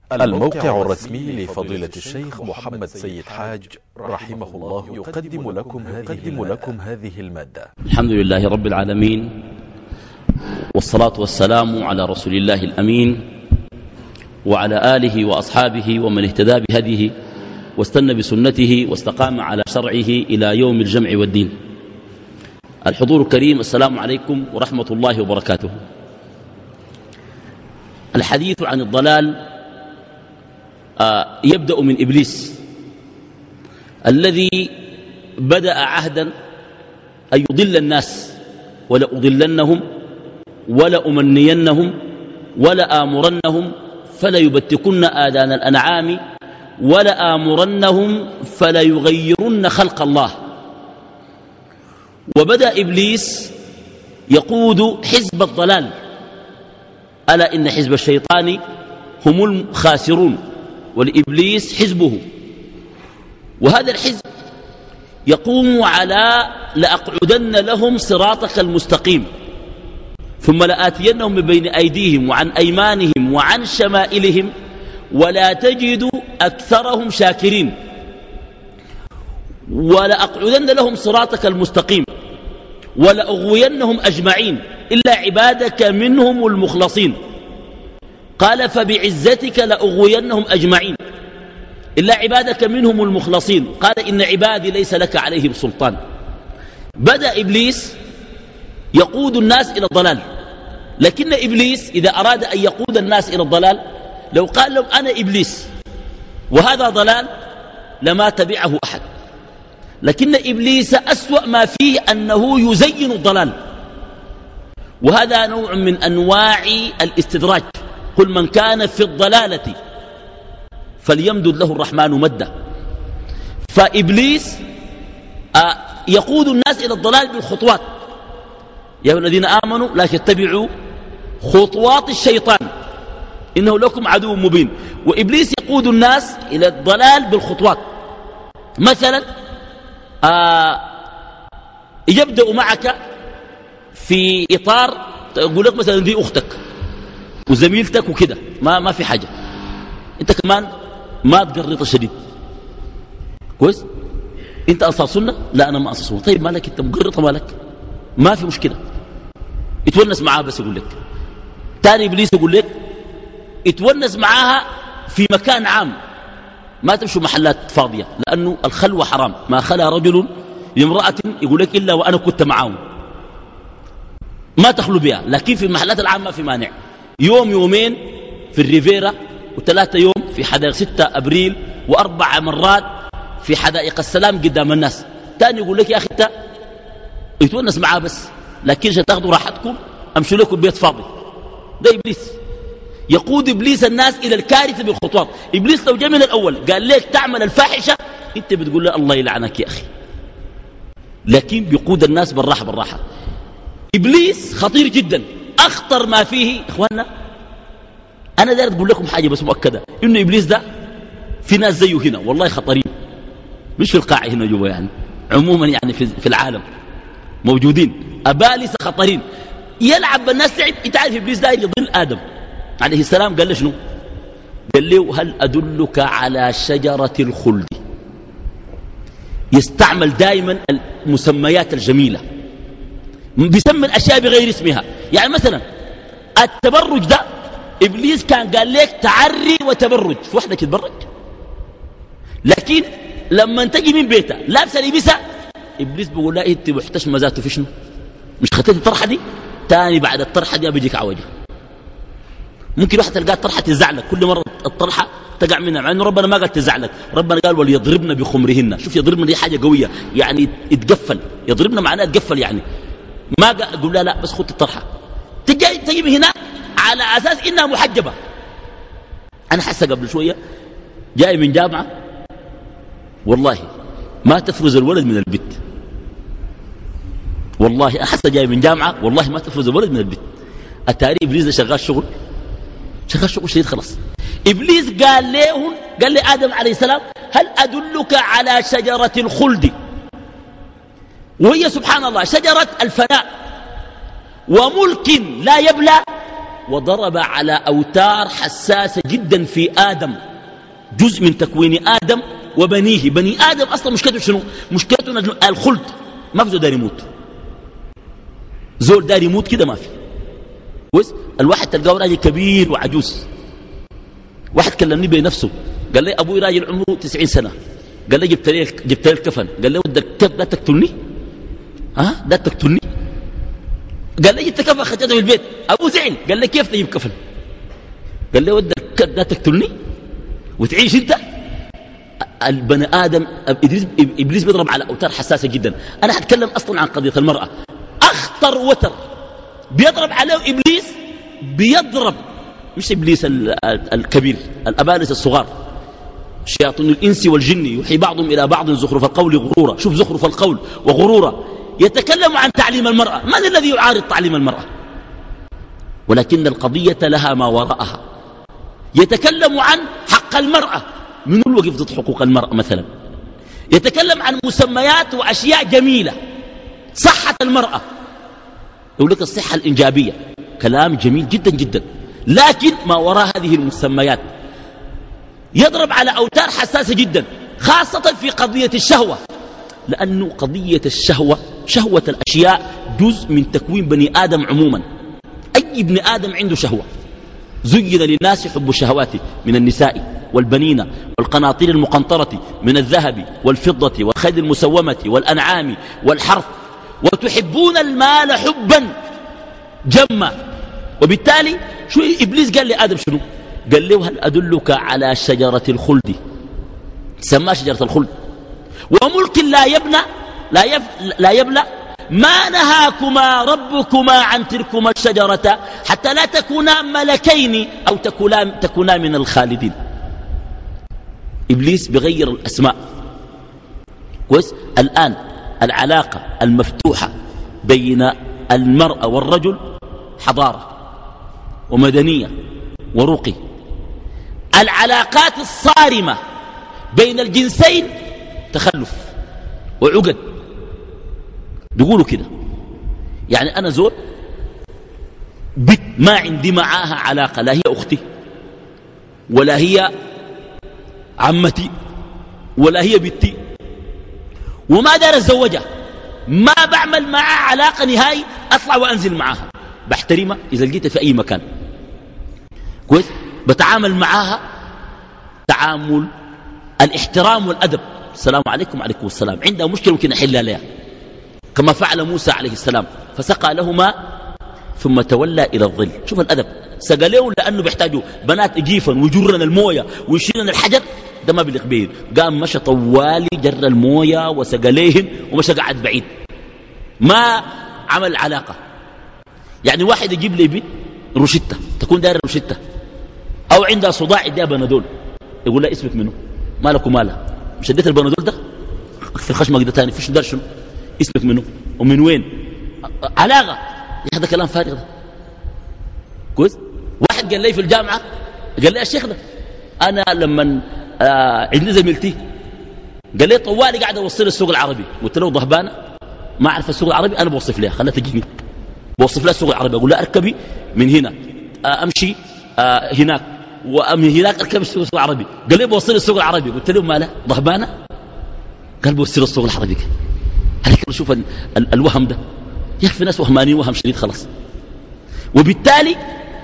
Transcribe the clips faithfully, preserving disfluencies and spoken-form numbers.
الموقع الرسمي لفضيلة الشيخ محمد سيد حاج رحمه الله يقدم لكم هذه, لكم هذه المادة. الحمد لله رب العالمين، والصلاة والسلام على رسول الله الأمين وعلى آله وأصحابه ومن اهتدى بهديه واستنى بسنته واستقام على شرعه إلى يوم الجمع والدين. الحضور الكريم، السلام عليكم ورحمة الله وبركاته. الحديث عن الضلال آه يبدأ من إبليس الذي بدأ عهدا أن يضل الناس، ولأضلنهم ولأمنينهم ولآمرنهم فليبتكن آذان الأنعام ولآمرنهم فليغيرن خلق الله. وبدأ إبليس يقود حزب الضلال، ألا إن حزب الشيطان هم الخاسرون والإبليس حزبه. وهذا الحزب يقوم على لأقعدن لهم صراطك المستقيم ثم لآتينهم من بين أيديهم وعن أيمانهم وعن شمائلهم ولا تجد أكثرهم شاكرين. ولأقعدن لهم صراطك المستقيم ولأغوينهم أجمعين إلا عبادك منهم المخلصين. قال فبعزتك لأغوينهم أجمعين إلا عبادك منهم المخلصين. قال إن عبادي ليس لك عليهم سلطان. بدأ إبليس يقود الناس إلى الضلال، لكن إبليس إذا أراد أن يقود الناس إلى الضلال لو قال لهم أنا إبليس وهذا ضلال لما تبعه أحد. لكن إبليس أسوأ ما فيه أنه يزين الضلال، وهذا نوع من أنواع الاستدراج. قل من كان في الضلالة فليمدد له الرحمن مدا. فإبليس يقود الناس إلى الضلال بالخطوات. يا أيها الذين آمنوا لا تتبعوا خطوات الشيطان إنه لكم عدو مبين. وإبليس يقود الناس إلى الضلال بالخطوات. مثلا آه يبدأ معك في إطار يقول لك مثلا دي أختك وزميلتك وكده، ما, ما في حاجة، أنت كمان ما تقرط شديد كويس. أنت أنصار سنة؟ لا أنا ما أنصار سنة. طيب مالك أنت مقرطة، مالك ما في مشكلة، اتونس معاها. بس يقول لك تاني إبليس يقول لك اتونس معاها في مكان عام، ما تمشوا محلات فاضية، لأنه الخلوة حرام. ما خلى رجل لامرأة يقول لك إلا وأنا كنت معاهم، ما تخلو بها. لكن في المحلات العامة ما في مانع. يوم يومين في الريفيرا، وثلاثة يوم في حدائق ستة أبريل، وأربع مرات في حدائق السلام قدام الناس. تاني يقول لك يا أخي انت يتونس معاه بس، لكن عشان تاخذوا راحتكم امشوا لكم بيت فاضي. ده إبليس يقود. إبليس الناس إلى الكارثة بالخطوات. إبليس لو جاء من الأول قال لك تعمل الفاحشة أنت بتقول له الله يلعنك يا أخي، لكن بيقود الناس بالراحة بالراحة. إبليس خطير جدا، أخطر ما فيه إخواننا. أنا داير أقول لكم حاجة بس مؤكدة، إنه إبليس ده في ناس زيه هنا والله خطرين، مش في القاعة هنا جوا، يعني عموما يعني في العالم موجودين أبالسة خطرين يلعب بالناس لعب. انت عارف إبليس داير يضل آدم عليه السلام. قال له شنو؟ قال له هل أدلك على شجرة الخلد. يستعمل دائما المسميات الجميلة، بيسمي الأشياء بغير اسمها. يعني مثلا التبرج ده إبليس كان قال لك تعري وتبرج، في واحدة تتبرج، لكن لما تجي من بيتها لابسه لبسها إبليس بيقول لا انت محتشمه ذاته في شنو؟ مش خطيت الطرحة دي؟ تاني بعد الطرحة دي بيجيك عوجة. ممكن واحد تلقاه الطرحة تزعلك كل مرة الطرحة تقع منها، مع انه ربنا ما قال تزعلك، ربنا قال وليضربن بخمرهن. شوف يضربن دي حاجة قوية، يعني يتقفل. يضربن معناه يتقفل، يعني ما قال لا لا بس خذ الطرحة. تجي تجي هنا على أساس إنها محجبة. أنا حاسة قبل شوية جاي من جامعة والله ما تفرز الولد من البيت، والله أنا حاسة جاي من جامعة والله ما تفرز الولد من البيت. التاريخ إبليس ده شغال شغل شغال شغل شديد خلاص. إبليس قال له قال لآدم عليه السلام هل أدلك على شجرة الخلد، وهي سبحان الله شجرة الفناء وملك لا يبلى وضرب على أوتار حساسة جدا في آدم، جزء من تكوين آدم وبنيه. بني آدم أصلا مشكلته شنو؟ مشكلته الخلد، ما في زول دار يموت، زول دار يموت كده ما في. كويس؟ الواحد تلقاه راجل كبير وعجوز. واحد كلمني بنفسه قال لي أبوي راجل عمره تسعين سنة، قال لي جبت لي جبت لي الكفن، قال لي ودك لا تقتلني، ها لا تقتلني، قال لي جبت كفن خرجته من البيت. أبوه زعل، قال لي كيف تجيب كفن؟ قال لي ودك لا تقتلني وتعيش انت. البني آدم إبليس بيضرب على أوتار حساسة جدا. أنا هتكلم أصلا عن قضية المرأة. أخطر وتر بيضرب عليه إبليس، بيضرب مش إبليس الكبير، الأبالس الصغار، شياطين الإنس والجن يوحي بعضهم إلى بعض زخرف القول غرورا. شوف زخرف القول وغرورا. يتكلم عن تعليم المرأة. من الذي يعارض تعليم المرأة؟ ولكن القضية لها ما وراءها. يتكلم عن حق المرأة، من الوقف ضد حقوق المرأة مثلا. يتكلم عن مسميات وأشياء جميلة، صحة المرأة، يقول لك الصحة الإنجابية، كلام جميل جدا جدا، لكن ما وراء هذه المسميات يضرب على أوتار حساسة جدا، خاصة في قضية الشهوة، لأنه قضية الشهوة، شهوة الأشياء جزء من تكوين بني آدم عموما. أي ابن آدم عنده شهوة. زين للناس حب الشهوات من النساء والبنين والقناطير المقنطرة من الذهب والفضة والخيل المسومة والأنعام والحرث وتحبون المال حبا جما. وبالتالي شو إبليس قال لآدم شنو؟ قال له هل أدلك على شجرة الخلد، سماه شجرة الخلد، وملك لا يبنى لا, يف لا يبلى، ما نهاكما ربكما عن تلكما الشجرة حتى لا تكونا ملكين أو تكونا, تكونا من الخالدين. إبليس بغير الأسماء. كويس؟ الآن العلاقة المفتوحة بين المرأة والرجل حضارة ومدنية ورقي. العلاقات الصارمة بين الجنسين تخلف وعقد. بيقولوا كده، يعني أنا زول بنت ما عندي معاها علاقة، لا هي أختي ولا هي عمتي ولا هي بنتي، وما دار أتزوجها، ما بعمل معها علاقة نهائي، أطلع وأنزل معاها، بحترمها إذا لقيتها في أي مكان. كويس؟ بتعامل معاها تعامل الاحترام والأدب، السلام عليكم وعليكم السلام، عندها مشكلة ممكن أحلها لها، كما فعل موسى عليه السلام فسقى له ماء ثم تولى إلى الظل. شوف الأدب، سقى له لأنه بيحتاجوا بنات جيفا ويجرنا الموية ويشيلنا الحجر، ده ما بيليق بيه. قام مشى طوالي جر الموية وسقى ليهن ومشى قعد بعيد، ما عمل علاقة. يعني واحد يجيب لي بنت روشتة، تكون دايرة روشتة، أو عندها صداع يديها بنادول، يقول لها اسمك منه، مالك ومالها، مش اديت البنادول ده في الخشمك ده تاني، فيش دار شنو اسمك منه ومن وين؟ علاقة. هذا كلام فارغ ده. كويس؟ واحد قال لي في الجامعة، قال لي الشيخ ده أنا لما آه عندي زميلتي قال لي طوالي قاعد أوصل السوق العربي، قلت له ضهبانة ما أعرف السوق العربي، أنا بوصف لها، خلها تجيني بوصف لها السوق العربي، أقول لها أركبي من هنا آه أمشي آه هناك ومن هناك أركب السوق العربي، قال لي بوصل السوق العربي، قلت له ما لا ضهبانة، قال بوصل السوق العربي. عليك شوف ال ال الوهم ده، يا في ناس وهمانين وهم شديد خلاص. وبالتالي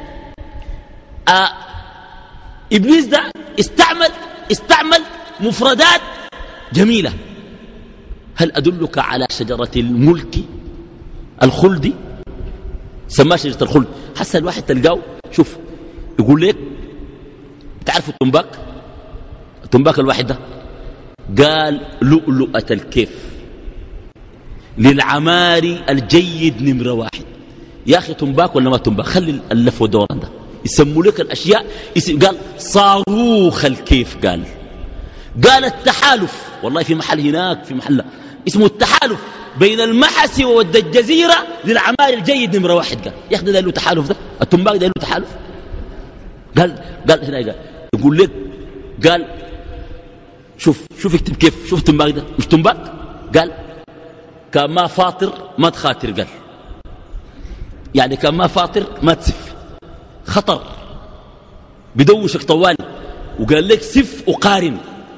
آه إبليس ده استعمل استعمل مفردات جميلة. هل أدلك على شجرة الملك الخلد؟ سماها شجرة الخلد. حسن الواحد تلقاه شوف يقول لك تعرفوا التنباك؟ التنباك الواحد ده قال لؤلؤة الكيف للعماري الجيد نمرة واحد. يا أخي تنباك ولا ما تنباك؟ خلي اللف ودوران ده يسموا لك الأشياء اسم. قال صاروخ الكيف، قال قال التحالف، والله في محل هناك في محل اسمه التحالف بين المحس وود الجزيرة للعماري الجيد نمرة واحد. قال يا أخي ده له تحالف، ده التنباك ده له تحالف. قال قال هنا قال يقول لك قال شوف شوف اكتب كيف، شوف التنباك ده مش تنباك، قال كان ما فاطر ما تخاطر، قال يعني كان ما فاطر ما تسف، خطر بدوشك طوالي وقال لك سف وقارن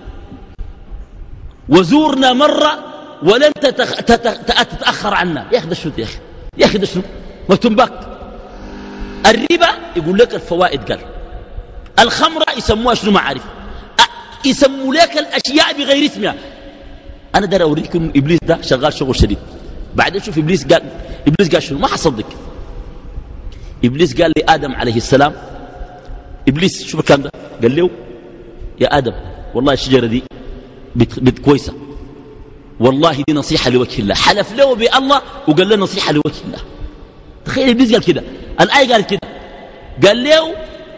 وزورنا مرة ولن تتخ... تتخ... تتأخر عنا. يا أخي ده شنو يا أخي يا أخي ده شنو ما تنباك. الربا يقول لك الفوائد قال، الخمرة يسموها شنو ما عارف، يسموا لك الأشياء بغير اسمها. أنا دار أوريكم إبليس ده شغال شغل شديد. بعدين شوف إبليس قال إبليس قال شنو ما حصدق. إبليس قال لآدم عليه السلام، إبليس شوف الكلام ده قال له يا آدم والله الشجرة دي بت... بت كويسة، والله دي نصيحة لوجه الله. حلف له بالله وقال له نصيحة لوجه الله. تخيل إبليس قال كده، الآية قال كده، قال له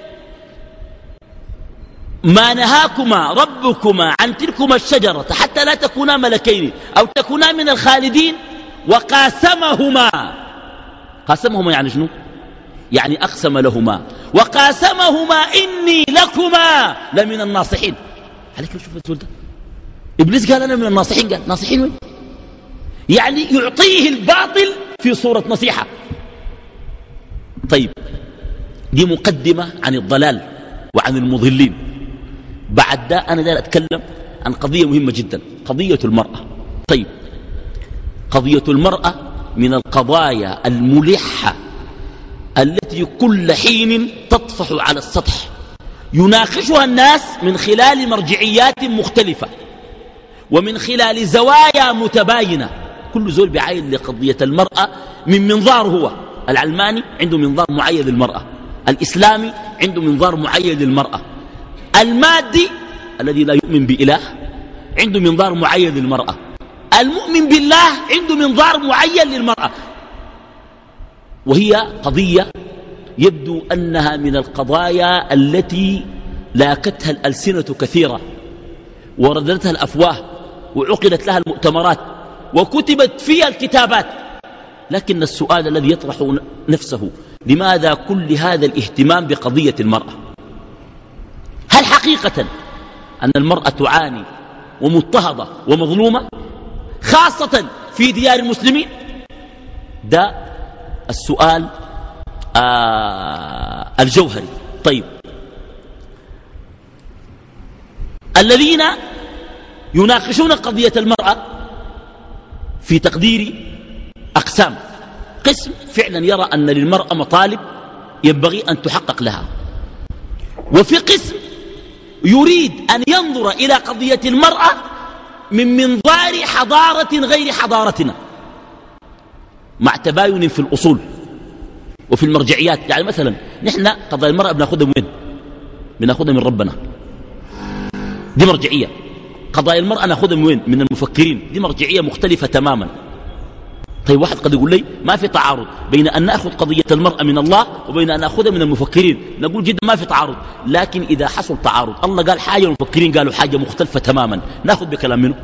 ما نهاكما ربكما عن تلكما الشجرة حتى لا تكونا ملكين أو تكونا من الخالدين وقاسمهما. قاسمهما يعني شنو؟ يعني أقسم لهما وقاسمهما إني لكما لمن الناصحين. عليك شوف السؤال ده، إبليس قال أنا من الناصحين. قال ناصحين وين؟ يعني يعطيه الباطل في صورة نصيحة. طيب دي مقدمة عن الضلال وعن المضلين. بعد ده أنا داير أتكلم عن قضية مهمة جدا، قضية المرأة. طيب قضية المرأة من القضايا الملحة التي كل حين تطفح على السطح، يناقشها الناس من خلال مرجعيات مختلفة ومن خلال زوايا متباينة. كل زول بعين لقضية المرأة من منظار. هو العلماني عنده منظار معين للمرأة، الإسلامي عنده منظار معين للمرأة، المادي الذي لا يؤمن بإله عنده منظار معين للمرأة، المؤمن بالله عنده منظار معين للمرأة. وهي قضية يبدو أنها من القضايا التي لاكتها الألسنة كثيرة ورددتها الأفواه وعقدت لها المؤتمرات وكتبت فيها الكتابات. لكن السؤال الذي يطرح نفسه، لماذا كل هذا الاهتمام بقضية المرأة؟ هل حقيقة أن المرأة تعاني ومضطهدة ومظلومة خاصة في ديار المسلمين؟ ده السؤال آه الجوهري. طيب الذين يناقشون قضية المرأة في تقديري أقسام. قسم فعلا يرى أن للمرأة مطالب ينبغي أن تحقق لها، وفي قسم يريد أن ينظر إلى قضية المرأة من منظار حضارة غير حضارتنا، مع تباين في الأصول وفي المرجعيات. يعني مثلا نحن قضايا المرأة بناخذها من وين؟ بناخذها من ربنا، دي مرجعية. قضايا المرأة ناخذها من وين؟ من المفكرين، دي مرجعية مختلفة تماما. طيب واحد قد يقول لي ما في تعارض بين أن نأخذ قضية المرأة من الله وبين أن نأخذها من المفكرين. نقول جدا ما في تعارض، لكن إذا حصل تعارض، الله قال حاجة والمفكرين قالوا حاجة مختلفة تماما، نأخذ بكلام منه.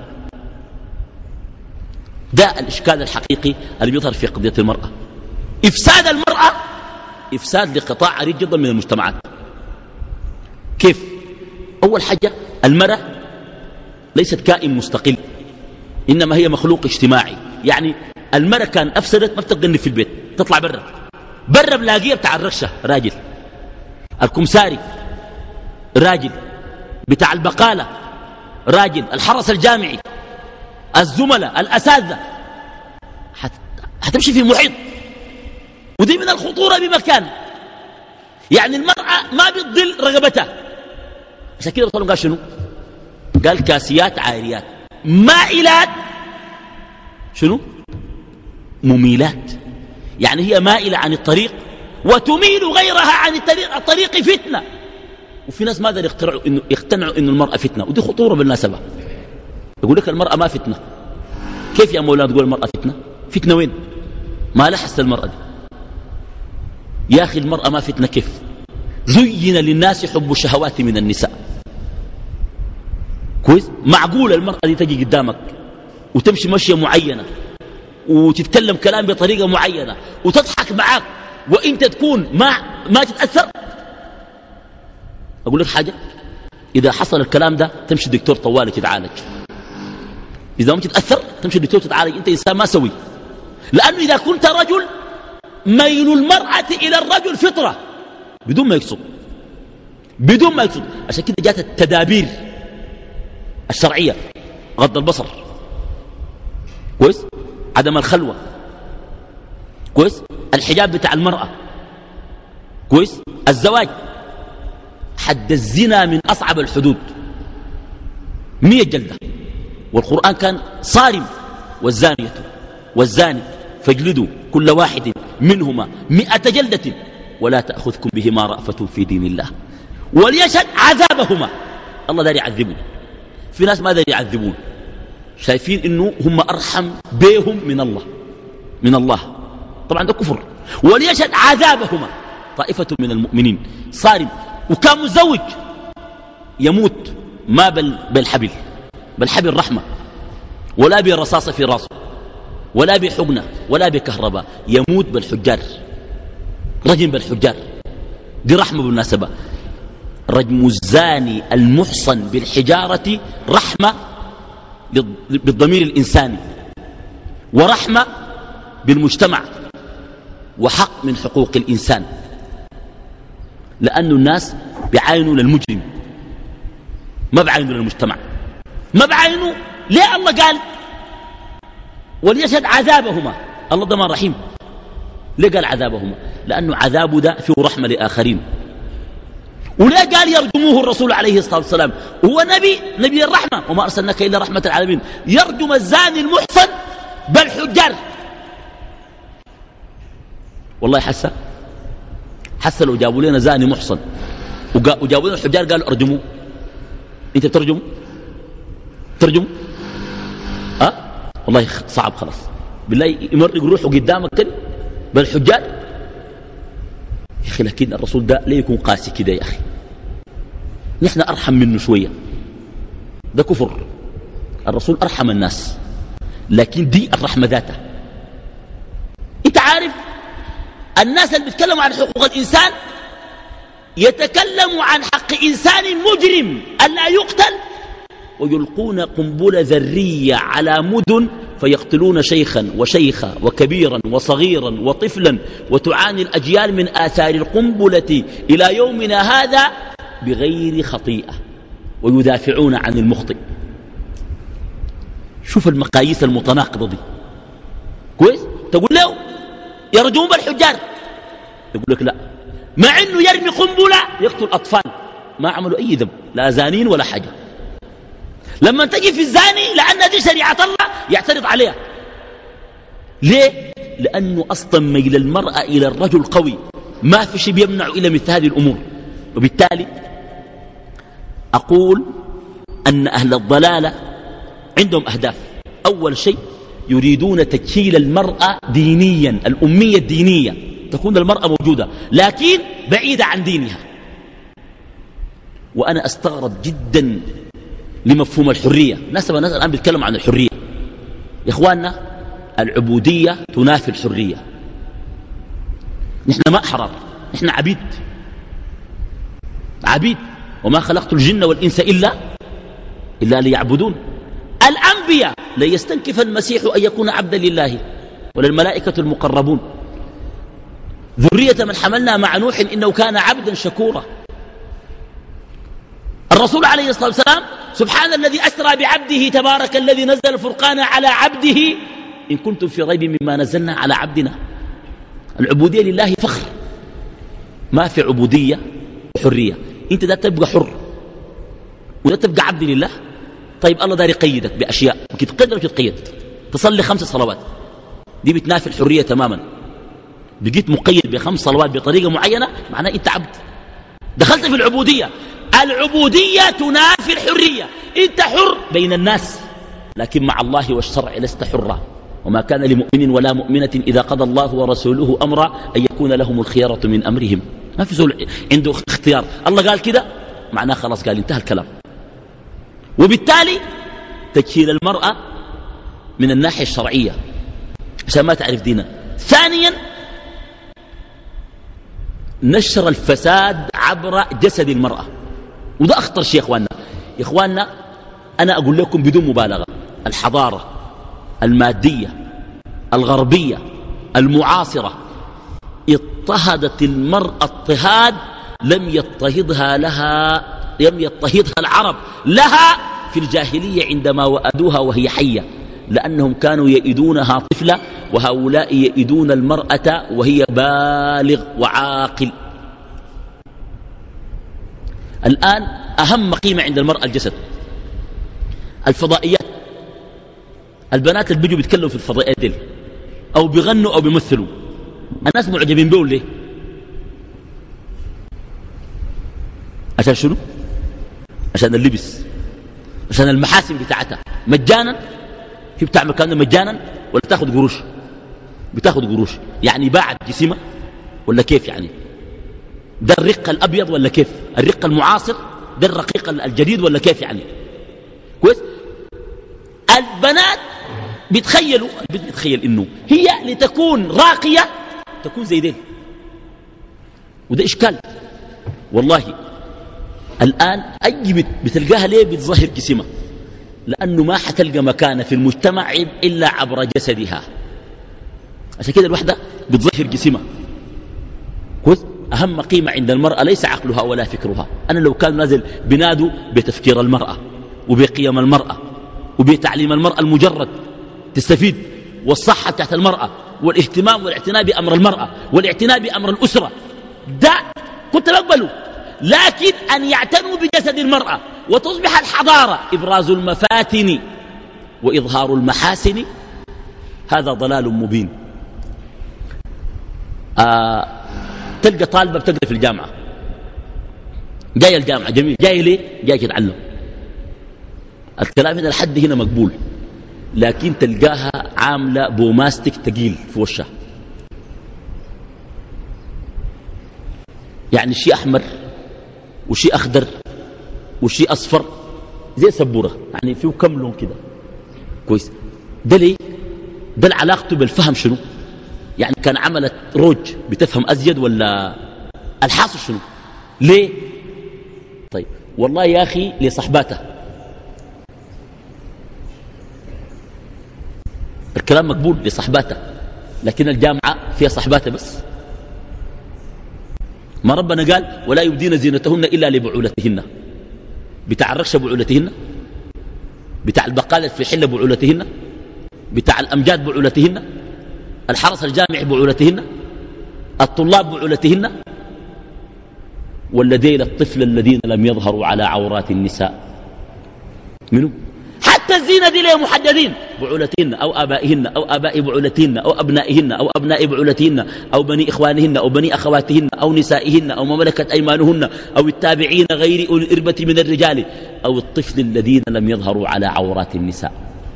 ده الإشكال الحقيقي اللي بيظهر في قضية المرأة. إفساد المرأة إفساد لقطاع عريض جدا من المجتمعات. كيف؟ أول حاجة المرأة ليست كائن مستقل، إنما هي مخلوق اجتماعي. يعني المرأة كان أفسدت ما بتقني في البيت، تطلع برا برا بلاقيها بتاع الركشة راجل، الكمساري راجل، بتاع البقالة راجل، الحرس الجامعي، الزملاء، الأساتذة، هتمشي في محيط. ودي من الخطورة بمكان. يعني المرأة ما بتضل رغبتها. عشان كده رسول قال شنو؟ قال كاسيات عاريات مائلات شنو؟ مميلات. يعني هي مائلة عن الطريق وتميل غيرها عن الطريق. الطريق فتنة. وفي ناس ماذا يقتنعوا إنه, يقتنعوا إنه المرأة فتنة، ودي خطورة بالمناسبة. يقول لك المرأة ما فتنة. كيف يا مولانا تقول المرأة فتنة؟ فتنة وين؟ ما لحست المرأة دي يا أخي. المرأة ما فتنة كيف؟ زين للناس حب الشهوات من النساء. كويس؟ معقول المرأة دي تجي قدامك وتمشي مشية معينة وتتكلم كلام بطريقة معينة وتضحك معاك وانت تكون ما ما تتأثر؟ أقول لك حاجة، إذا حصل الكلام ده تمشي الدكتور طوالي تتعالج. إذا ما تتأثر تمشي الدكتور تتعالج. أنت إنسان ما سوي. لأنه إذا كنت رجل ميل المرأة إلى الرجل فطرة، بدون ما يقصد بدون ما يقصد. عشان كده جات التدابير الشرعية، غض البصر كويس، عدم الخلوة كويس، الحجاب بتاع المرأة كويس، الزواج. حد الزنا من أصعب الحدود مية جلدة، والقرآن كان صارم، والزانية والزاني فاجلدوا كل واحد منهما مئة جلدة ولا تأخذكم بهما رأفة في دين الله وليشهد عذابهما. الله داري يعذبون، في ناس ما داري يعذبون، شايفين إنه هم أرحم بهم من الله من الله طبعا ده كفر. وليشهد عذابهما طائفة من المؤمنين. صارم وكان متزوج يموت ما بالحبل بالحبل رحمة، ولا برصاصة في راسه، ولا بحقنة، ولا بكهرباء، يموت بالحجار، رجم بالحجار. دي رحمة بالمناسبة. رجم الزاني المحصن بالحجارة رحمة بالضمير الإنساني، ورحمة بالمجتمع، وحق من حقوق الإنسان، لأن الناس بيعاينوا للمجرم ما بعاينوا للمجتمع، ما بعاينوا. ليه الله قال وليشهد عذابهما؟ الله ضمان رحيم. ليه قال عذابهما؟ لأنه عذابه ده فيه رحمة لآخرين. وليه قال يرجموه الرسول عليه الصلاة والسلام؟ هو نبي نبي الرحمة، وما أرسلناك إلا رحمة العالمين. يرجم الزاني المحصن بالحجار. والله حسه حسه لو جابوا لنا زاني محصن وجابوا لنا الحجار قالوا ارجموه، انت ترجم ترجم أه؟ والله صعب خلاص بالله يمرق روحه قدامك كده بالحجار يا اخي. لكن الرسول ده ليه يكون قاسي كده يا اخي؟ نحن ارحم منه شويه. ده كفر. الرسول ارحم الناس، لكن دي الرحمه ذاتها. انت عارف الناس اللي بيتكلموا عن حقوق الانسان يتكلموا عن حق انسان مجرم الا يقتل، ويلقون قنبله ذريه على مدن فيقتلون شيخا وشيخا وكبيرا وصغيرا وطفلا، وتعاني الأجيال من آثار القنبلة إلى يومنا هذا بغير خطيئة، ويدافعون عن المخطئ. شوف المقاييس المتناقضة دي كويس. تقول له يرجمون بالحجار، يقول لك لا، مع انه يرمي قنبلة يقتل أطفال ما عملوا أي ذنب، لا زانين ولا حاجة. لما تجي في الزاني لأن دي شريعة الله يعترض عليها. ليه؟ لأنه أصلا ميل المرأة إلى الرجل قوي، ما في شيء بيمنع إلى مثل هذه الأمور. وبالتالي أقول أن أهل الضلالة عندهم أهداف. أول شيء يريدون تكييل المرأة دينيا، الأمية الدينية، تكون المرأة موجودة لكن بعيدة عن دينها. وأنا أستغرب جدا لمفهوم الحرية. ناس الناس الآن بيتكلموا عن الحرية. يا إخواننا العبودية تنافي الحرية. نحن ما أحرار، نحن عبيد عبيد. وما خلقت الجن والإنس إلا إلا ليعبدون. الأنبياء لا يستنكف المسيح أن يكون عبدا لله ولا الملائكة المقربون. ذرية من حملنا مع نوح إنه كان عبدا شكورا. الرسول عليه الصلاة والسلام سبحان الذي أسرى بعبده تبارك الذي نزل الفرقان على عبده إن كنتم في ريب مما نزلنا على عبدنا. العبودية لله فخر، ما في عبودية وحرية. انت ده تبقى حر وده تبقى عبد لله. طيب الله دار يقيدك بأشياء ممكن تقدر وتتقيد. تصلي خمس صلوات دي بتنافي الحرية تماما. بقيت مقيد بخمس صلوات بطريقة معينة معناه انت عبد، دخلت في العبودية. العبودية تنافي الحرية. انت حر بين الناس لكن مع الله والشرع لست حرا. وما كان لمؤمن ولا مؤمنة إذا قضى الله ورسوله أمرا أن يكون لهم الخيارة من أمرهم. ما في زول عنده اختيار. الله قال كده معناه خلاص قال انتهى الكلام. وبالتالي تكييل المرأة من الناحية الشرعية عشان ما تعرف دينها. ثانيا نشر الفساد عبر جسد المرأة، وده أخطر شيء يا إخواننا. يا إخواننا أنا أقول لكم بدون مبالغة، الحضارة المادية الغربية المعاصرة اضطهدت المرأة اضطهاد لم يضطهدها لها لم يضطهدها العرب لها في الجاهلية عندما وأدوها وهي حية، لأنهم كانوا يئدونها طفلة، وهؤلاء يئدون المرأة وهي بالغ وعاقل. الآن أهم قيمة عند المرأة الجسد. الفضائيات، البنات اللي بيجوا بيتكلموا في الفضائيات دي أو بيغنوا أو بيمثلوا، الناس معجبين بيهم ليه؟ عشان شنو؟ عشان اللبس، عشان المحاسن بتاعتها مجانا. هي بتعمل كلام مجانا ولا تاخذ قروش؟ بتاخذ قروش. يعني باعت جسمها ولا كيف؟ يعني ده الرق الأبيض ولا كيف؟ الرق المعاصر ده الرقيق الجديد ولا كيف؟ يعني كويس. البنات بيتخيلوا بيتخيل انه هي لتكون راقية تكون زي ديل، وده إشكال والله. الآن أي بت بتلقاها ليه بتظهر جسمها؟ لأنه ما حتلقى مكانة في المجتمع إلا عبر جسدها. عشان كده الوحدة بتظهر جسمها كويس. أهم قيمة عند المرأة ليس عقلها ولا فكرها. أنا لو كان نازل بنادوا بتفكير المرأة وبقيم المرأة وبتعليم المرأة المجرد تستفيد، والصحة تحت المرأة، والاهتمام والاعتناء بأمر المرأة والاعتناء بأمر الأسرة، ده كنت بقبله. لكن أن يعتنوا بجسد المرأة وتصبح الحضارة إبراز المفاتن وإظهار المحاسن، هذا ضلال مبين. آه تلقى طالبة بتقرأ في الجامعة، جاي الجامعة جميل، جاي ليه؟ جاي تتعلم. الكلام هنا الحد هنا مقبول، لكن تلقاها عاملة بوماستيك تقيل في وشها، يعني شيء أحمر وشيء أخضر وشيء أصفر زي سبورة، يعني فيه كم لون كده كويس. ده ليه؟ ده العلاقة بالفهم شنو؟ يعني كان عملت روج بتفهم أزيد ولا الحاصل شنو؟ ليه؟ طيب والله يا أخي لصحباته، الكلام مقبول لصحباته، لكن الجامعة فيها صحباته بس. ما ربنا قال ولا يبدين زينتهن إلا لبعولتهن؟ بتاع الركشة بعولتهن، بتاع البقالة في الحلة بعولتهن، بتاع الأمجاد بعولتهن، الحرس الجامعي بعولتهن، الطلاب بعولتهن، ولا ديل الطفل الذين لم يظهروا على عورات النساء منه؟ حتى الزينة دي ليه محددين بعولتهن أو آبائهن أو آباء بعولتهن أو أبنائهن أو أبناء بعولتهن أو بني إخوانهن أو بني أخواتهن أو نسائهن أو ما ملكت أيمانهن أو التابعين غير أولي الإربة من الرجال أو الطفل الذين لم يظهروا على عورات النساء.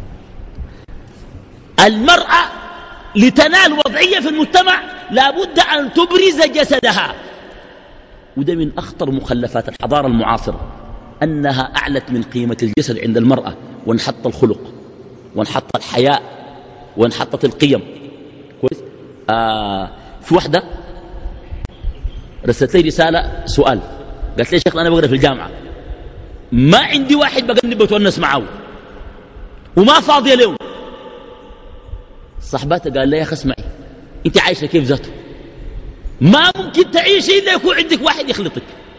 المرأة لتنال وضعية في المجتمع لابد أن تبرز جسدها، وده من أخطر مخلفات الحضارة المعاصرة، أنها أعلت من قيمة الجسد عند المرأة، وانحط الخلق وانحط الحياء وانحطت القيم كويس. آه في واحدة رسلت لي رسالة سؤال، قالت لي شيخ أنا بقرأ في الجامعة ما عندي واحد بقنب بتونس معه وما فاضية له. صاحباتها قال لي يا أخي اسمعي أنت عايشة كيف ذاته؟ ما ممكن تعيشي إلا يكون عندك واحد يخلطك.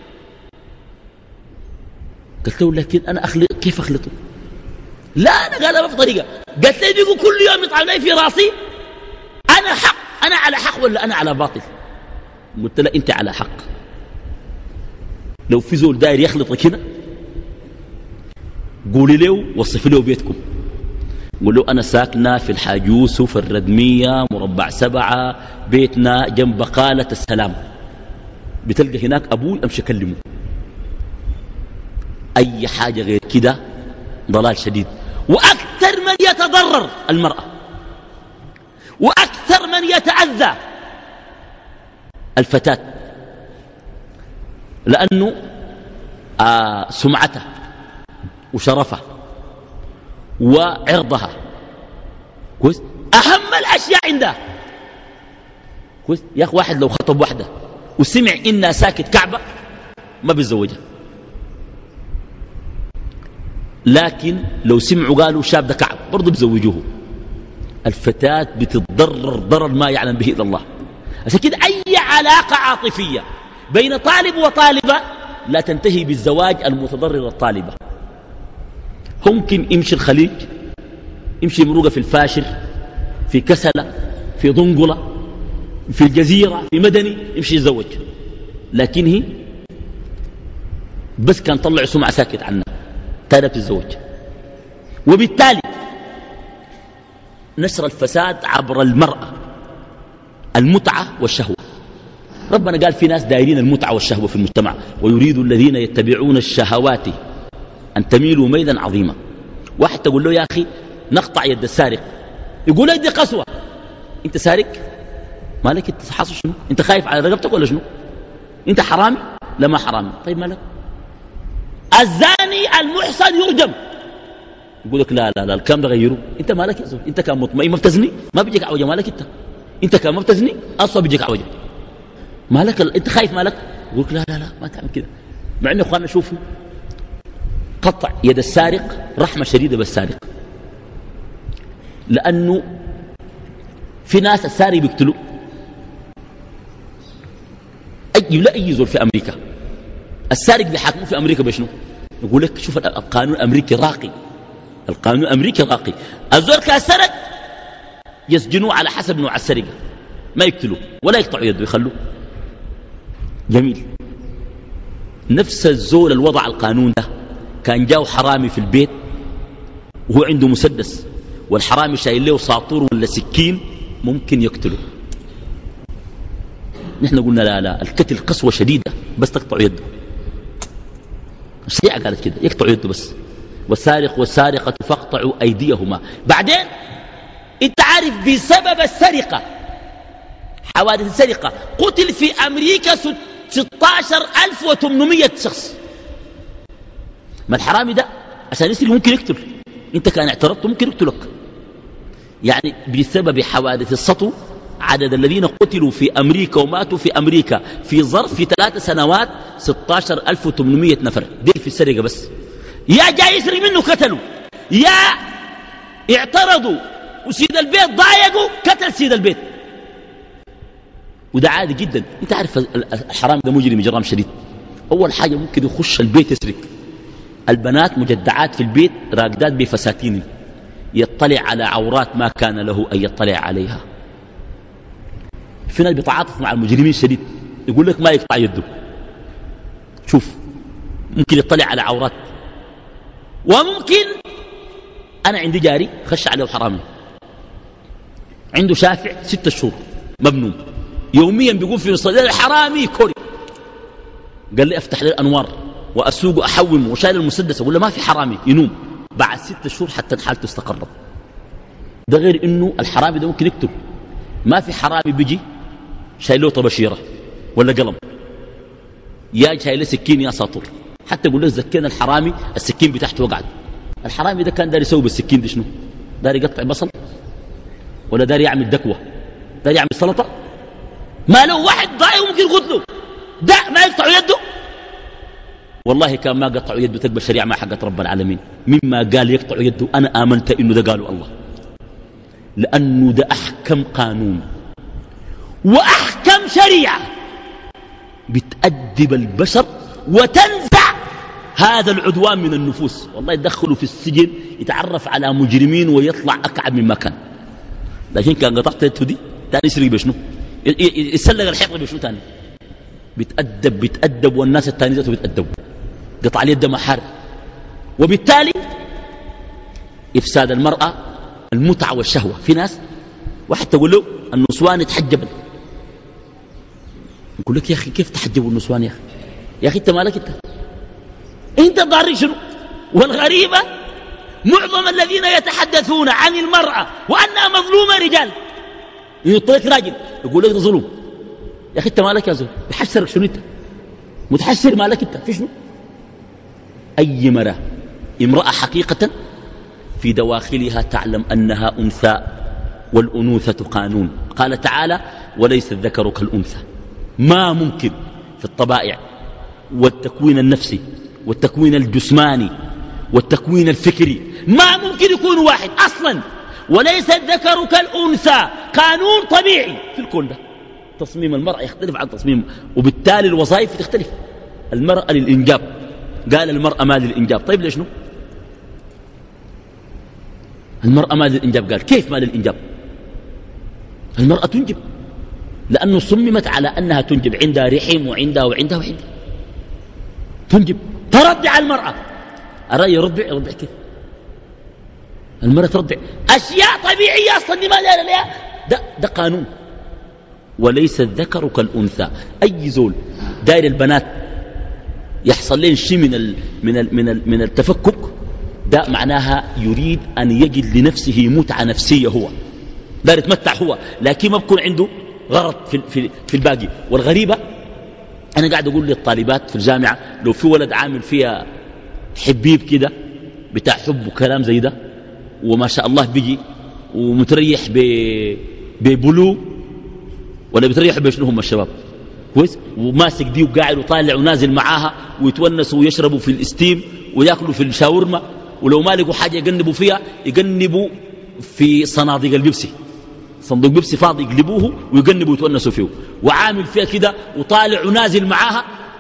قلت له لكن أنا أخلط كيف أخلطه؟ لا أنا قال ما في طريقة. قلت لي بيقول كل يوم يطعم لي في راسي أنا حق، أنا على حق ولا أنا على باطل؟ قلت له أنت على حق. لو في زول داير يخلطك هنا قولي له وصفي له بيتكم، قول له أنا ساكنة في الحاج يوسف الردمية مربع سبعة بيتنا جنب بقالة السلام، بتلقى هناك أبوي أمشي أكلمه. أي حاجة غير كده ضلال شديد. وأكثر من يتضرر المرأة وأكثر من يتأذى الفتاة، لأنه آه سمعته وشرفه وعرضها كويس أهم الأشياء عندها كويس. يا أخي واحد لو خطب واحدة وسمع إنها ساكت كعبة ما بيتزوجها، لكن لو سمعوا قالوا شاب ده كعب برضو بيزوجوه. الفتاة بتتضرر ضرر ما يعلم به إلا الله. عشان كده أي علاقة عاطفية بين طالب وطالبة لا تنتهي بالزواج المتضرر الطالبة. ممكن يمشي الخليج، يمشي مروقة في الفاشر، في كسلة، في ضنقلة، في الجزيرة، في مدني، يمشي يتزوج، لكن هي بس كان طلع سمعة ساكت عنها تالت تتزوج. وبالتالي نشر الفساد عبر المرأة، المتعة والشهوة. ربنا قال في ناس دايرين المتعة والشهوة في المجتمع، ويريد الذين يتبعون الشهوات أن تميلوا ميلا عظيما. واحد تقول له يا أخي نقطع يد السارق، يقول لك دي قسوة. أنت سارق؟ مالك أنت حاصل شنو؟ أنت خايف على رقبتك ولا شنو؟ أنت حرامي؟ لا ما حرامي. طيب مالك؟ الزاني المحصن يرجم. يقول لك لا لا لا الكلام ده غيره. أنت مالك يا زول؟ أنت كان مطمئن ما بتزني ما بيجيك عوجة. مالك أنت؟ أنت كان ما بتزني أصلا بيجيك عوجة. مالك ال... أنت خايف مالك؟ يقول لك لا لا لا ما تعمل كده. مع إنه أخواننا شوفوا قطع يد السارق رحمة شديدة بالسارق، لأنه في ناس السارق بيقتلوا. أي لا أي زول في أمريكا السارق بيحاكموه في أمريكا بشنو؟ يقول لك شوف القانون الأمريكي راقي، القانون الأمريكي راقي. الزول كان سرق يسجنوه على حسب نوع السرقة، ما يقتلوه ولا يقطعوا يده يخلوه. جميل. نفس الزول الوضع القانون ده كان جاو حرامي في البيت وهو عنده مسدس والحرامي شايل له ساطور ولا سكين، ممكن يقتله. نحن قلنا لا لا القتل قسوة شديدة بس تقطع يده. الشريعة قالت كده يقطع يده بس. والسارق والسارقة فاقطعوا أيديهما. بعدين انت عارف بسبب السرقة حوادث السرقة قتل في أمريكا ستة عشر ألف وثمانمائة شخص. ما الحرامي ده عشان يسرق ممكن يقتل، انت كان اعترضت ممكن يقتلك. يعني بسبب حوادث السطو عدد الذين قتلوا في أمريكا وماتوا في أمريكا في ظرف ثلاث سنوات ستة عشر ألف وثمانمائة نفر. دي في السرقة بس. يا جاي يسرق منه قتلوا، يا اعترضوا وسيد البيت ضايقوا قتل سيد البيت. وده عادي جدا. انت عارف الحرام ده مجرم جرام شديد. اول حاجة ممكن يخش البيت يسرق. البنات مجدعات في البيت راقدات بفساتين، يطلع على عورات ما كان له أن يطلع عليها. في ناس بيتعاطف مع المجرمين شديد، يقول لك ما يقطع يده. شوف ممكن يطلع على عورات. وممكن أنا عندي جاري خش عليه حرامي عنده شافع ستة شهور مبنوم، يوميا بيقول في الصلاة الحرامي كوري. قال لي افتح لي الأنوار وأسوق أحوم وشايل المسدس. أقول له ما في حرامي. ينوم بعد ستة شهور حتى حالته استقرت. ده غير إنه الحرامي ده ممكن يكتب. ما في حرامي بيجي شايل له طبشيرة ولا قلم، يا شايل له سكين يا ساطر. حتى يقول له زكينا الحرامي السكين بتاعته وقعد. الحرامي ده كان داري يسوي بالسكين دي شنو؟ داري يقطع بصل ولا داري يعمل دكوة؟ داري يعمل سلطة؟ ما لو واحد ضايع ممكن يقتله. ده ما يقطع يده. والله كان ما قطعوا يده تقبل شريعة ما حقت رب العالمين. مما قال يقطع يده أنا آمنت إنه ده قالوا الله، لأنه ده أحكم قانون وأحكم شريعة بتأدب البشر وتنزع هذا العدوان من النفوس. والله يدخلوا في السجن يتعرف على مجرمين ويطلع أكعب مما كان. لكن كان قطعت يده دي تاني يسرق بشنو؟ يسلق الحيطة بشنو تاني؟ بتأدب بتأدب والناس التاني ذاته بتأدبوا. قطع اليد محار. وبالتالي إفساد المرأة المتعة والشهوة. في ناس واحد تقول له النسوان يتحجبن، يقول لك يا أخي كيف تحجبوا النسوان يا أخي؟ يا أخي أنت مالك أنت؟ أنت ضاري شنو؟ والغريبة معظم الذين يتحدثون عن المرأة وأنها مظلومة رجال. يطلق راجل يقول لك ظلم. يا أخي أنت مالك يا زول؟ بحشرك شنو أنت؟ متحشر مالك أنت في شنو؟ أي مرأة امرأة حقيقة في دواخلها تعلم أنها أنثى، والأنوثة قانون. قال تعالى وليس الذكر كالأنثى. ما ممكن في الطبائع والتكوين النفسي والتكوين الجسماني والتكوين الفكري ما ممكن يكون واحد أصلا. وليس الذكر كالأنثى قانون طبيعي في الكون ده. تصميم المرأة يختلف عن تصميم، وبالتالي الوظائف تختلف. المرأة للإنجاب، قال المرأة ما للإنجاب. طيب ليش نو؟ المرأة ما للإنجاب، قال كيف ما للإنجاب؟ المرأة تنجب لأنه صممت على أنها تنجب، عندها رحم وعندها وعندها وعندها تنجب. ترضع المرأة، أرى يرضع يرضع كيف؟ المرأة ترضع أشياء طبيعية أصلا دي ما لها لها، ده, ده قانون. وليس الذكر كالأنثى. أي زول داير البنات يحصل لهم شيء من ال من ال من ال من التفكك، ده معناها يريد أن يجد لنفسه متعة نفسية، هو داير يتمتع هو، لكن ما بكون عنده غرض في, في, في الباقي. والغريبة أنا قاعد أقول للطالبات في الجامعة لو في ولد عامل فيها حبيب كده بتاع حب وكلام زي ده، وما شاء الله بيجي ومتريح ببلو ولا بتريح بشنو هم الشباب كويس، وماسك دي وقاعد وطالع ونازل معاها ويتونسوا ويشربوا في الاستيم وياكلوا في الشاورما، ولو ما لقوا حاجة يقنبوا فيها يقنبوا في صناديق البيبسي، صندوق بيبسي فاضي يقلبوه ويقنبوا ويتونسوا فيه، وعامل فيها كده وطالع ونازل معاها.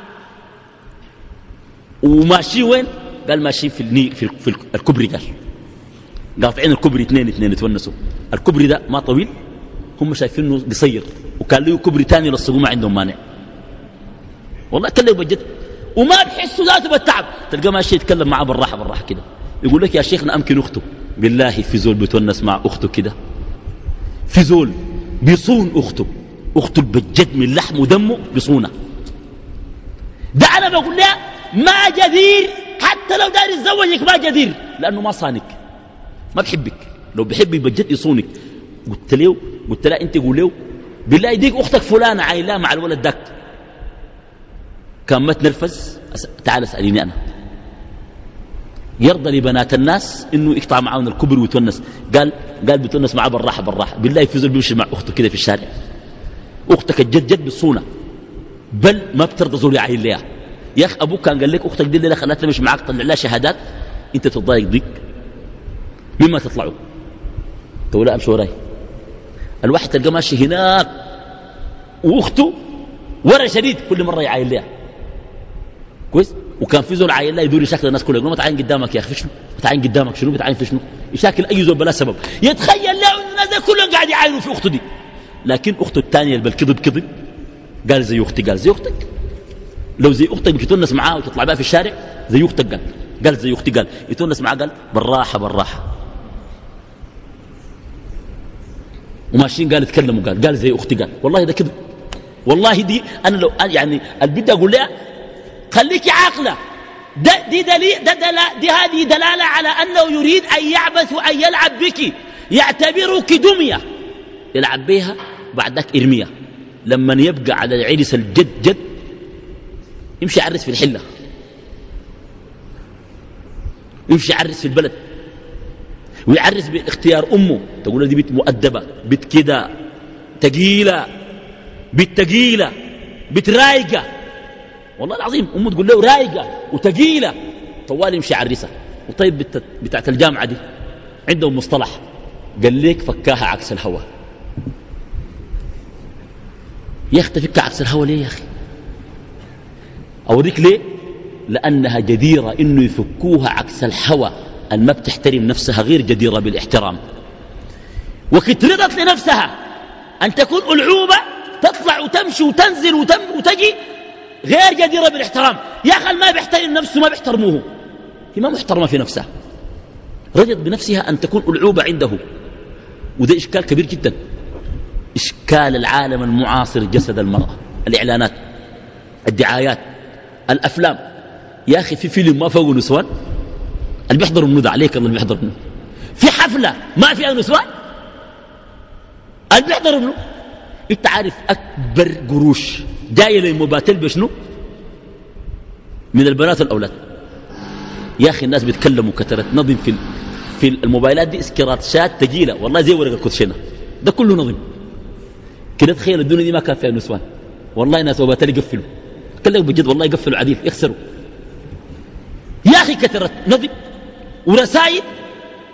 وماشي وين؟ قال ماشي في الني في, في الكبري، قال قاطعين الكبري اثنين اثنين يتونسوا. الكبري ده ما طويل، هم شايفينه قصير، وكان له كبري تاني للصقوم ما عندهم مانع. والله كله بجد، وما بحسوا ذاته بالتعب. تلقى ماشي يتكلم معاه بالراحه بالراحه كده، يقول لك يا شيخنا أمكن أخته. بالله في زول بيتونس مع أخته كده، في زول بيصون أخته، أخته بجد من لحم ودمه بيصونها. ده أنا بقول لها ما جدير، حتى لو داري يتزوجك ما جدير، لأنه ما صانك، ما بحبك. لو بحبك بجد يصونك. قلت له قلت لها أنت قول له بالله يديك أختك فلانة عائلة مع الولد داك. كان ما تنرفز، تعال اسأليني أنا. يرضى لبنات الناس إنه يقطع معاون الكبر ويتونس. قال قال بيتونس معاه بالراحة بالراحة. بالله يفوز بيمشي مع أخته كده في الشارع، أختك الجد جد بالصونة، بل ما بترضى زول يعين لها. يا أخي أبوك كان قال لك أختك دي اللي خلاتها تمشي معاك طلع لها شهادات، أنت تتضايق ضيق مما تطلعوا. تقول لا أمشي وراي. الواحد تلقى ماشي هناك وأخته ورا شديد كل مرة يعاين لها كويس. وكان في زول عاين لها يدور يشاكل الناس كلها، يقول ما تعاين قدامك يا أخي في شنو؟ بتعاين قدامك شنو؟ بتعاين في شنو؟ يشاكل أي زول بلا سبب. يتخيل له أن الناس كلهم قاعد يعاينوا في أخته دي، لكن أخته الثانية اللي بالكذب كذب قال زي أختي. قال زي أختك؟ لو زي أختك بتتونس معاه وتطلع بها في الشارع زي أختك. قال قال زي أختي. قال يتونس معاه، قال بالراحة بالراحة. وماشيين قال يتكلموا، قال قال زي أختي. قال والله ده كذب، والله دي أنا لو يعني البدء أقول لها خليكي عاقلة. ده دي دليل، ده دل دي هذه دلالة على أنه يريد أن يعبث وأن يلعب بك، يعتبرك دمية يلعب بها بعدك إرمية. لما يبقى على العرس الجد جد يمشي يعرس في الحلة، يمشي يعرس في البلد، ويعرس باختيار أمه. تقول له دي بنت مؤدبة، بنت كده تقيلة، بنت تقيلة، بنت رايقة. والله العظيم أمه تقول له رايقة وتقيلة، طوال يمشي يعرسها. وطيب بت... بتاعت الجامعة دي عندهم مصطلح قال لك فكاها عكس الهوى. يا أخي تفكها عكس الهوى ليه يا أخي؟ أوريك ليه؟ لأنها جديرة إنه يفكوها عكس الهوى. أن ما بتحترم نفسها غير جديرة بالاحترام، وكترضت لنفسها أن تكون ألعوبة تطلع وتمشي وتنزل وتم وتجي غير جديرة بالاحترام. يا أخي ما بيحترم نفسه ما بيحترموه، هي ما محترمة في نفسها، رضت بنفسها أن تكون ألعوبة عنده. وده إشكال كبير جدا، إشكال العالم المعاصر. جسد المرأة، الإعلانات، الدعايات، الأفلام. يا أخي في فيلم ما فوق نسوان اللي بيحضروا منه، ده عليك الله اللي بيحضر منه. في حفلة ما فيها نسوان اللي بيحضروا منه. انت عارف أكبر قروش جاية للمباتل بشنو؟ من البنات والأولاد. يا أخي الناس بيتكلموا كترت نظم في في الموبايلات دي، اسكراتشات تجيلة والله زي ورق الكوتشينة، ده كله نظم كده. تخيل الدنيا دي ما كان فيها نسوان، والله ناس مباتل يقفلوا، تكلموا بجد والله يقفلوا عديل يخسروا. يا أخي كترت نظم ورسائل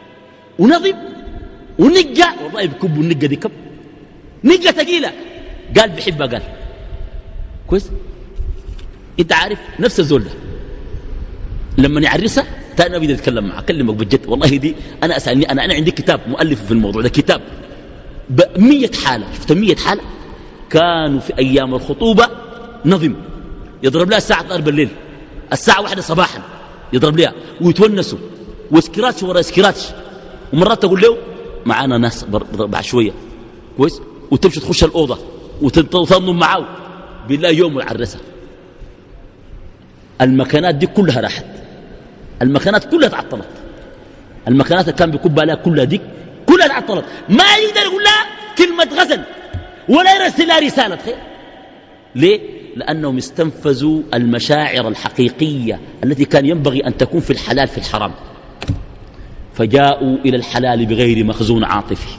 ونظم ونقة، والله بكبوا النقة دي كب نقة تقيلة. قال بحبها قال كويس. انت عارف نفس الزول ده لما يعرسها تاني ما بدي اتكلم معه اكلمك بجد والله. دي انا اسالني انا انا عندي كتاب مؤلف في الموضوع ده كتاب بمية حاله شفت مية حاله كانوا في ايام الخطوبه نظم يضرب لها الساعه اثناشر بالليل الساعه واحدة صباحا يضرب لها ويتونسوا واسكراتش ورا اسكراتش ومرات تقول له معانا ناس بعد شويه كويس وتمشي تخش الاوضه وتنضم معاه بالله يوم ويعرسها. المكانات دي كلها راحت المكانات كلها تعطلت المكانات اللي كان بيكب عليها كلها دي كلها تعطلت ما يقدر يقول لها كلمه غزل ولا يرسل لها رساله خير. ليه؟ لأنهم استنفذوا المشاعر الحقيقية التي كان ينبغي أن تكون في الحلال في الحرام فجاءوا إلى الحلال بغير مخزون عاطفي.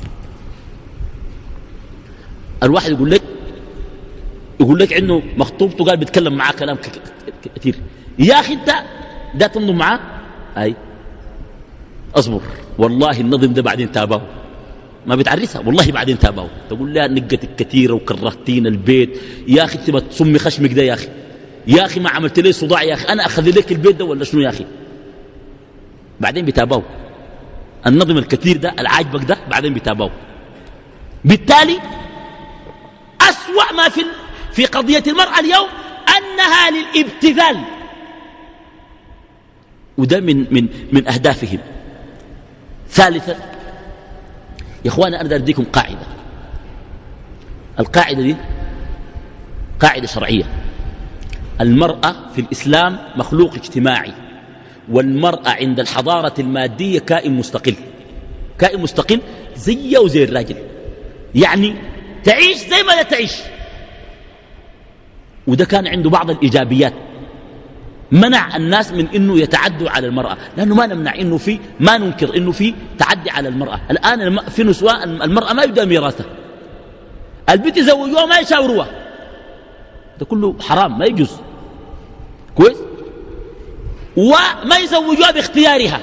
الواحد يقول لك يقول لك عنه مخطوبته قال بيتكلم معاه كلام كثير يا أخي أنت ده تنضم معاه أي أصبر والله النظم ده بعدين تابعه ما بتعرسها والله بعدين تابعه تقول لها نقتك كثيرة وكرهتين البيت يا أخي تبى تصمي خشمك ده يا أخي يا أخي ما عملت لي صداع يا أخي أنا أخذ لك البيت ده ولا شنو يا أخي بعدين بتابعه النظم الكثير ده العاجبك ده بعدين بتابعه. بالتالي أسوأ ما في في قضية المرأة اليوم أنها للابتذال وده من من من أهدافهم. ثالثا يا اخوانا انا اديكم قاعده القاعده دي قاعده شرعيه. المراه في الاسلام مخلوق اجتماعي والمراه عند الحضاره الماديه كائن مستقل كائن مستقل زيه وزي الراجل يعني تعيش زي ما لا تعيش. وده كان عنده بعض الايجابيات منع الناس من انه يتعدوا على المرأة لانه ما نمنع انه في ما ننكر انه في تعدي على المرأة. الان في نسوان المرأة ما يبدأ ميراثها البنت يزوجوها ما يشاوروها ده كله حرام ما يجوز كويس وما يزوجوها باختيارها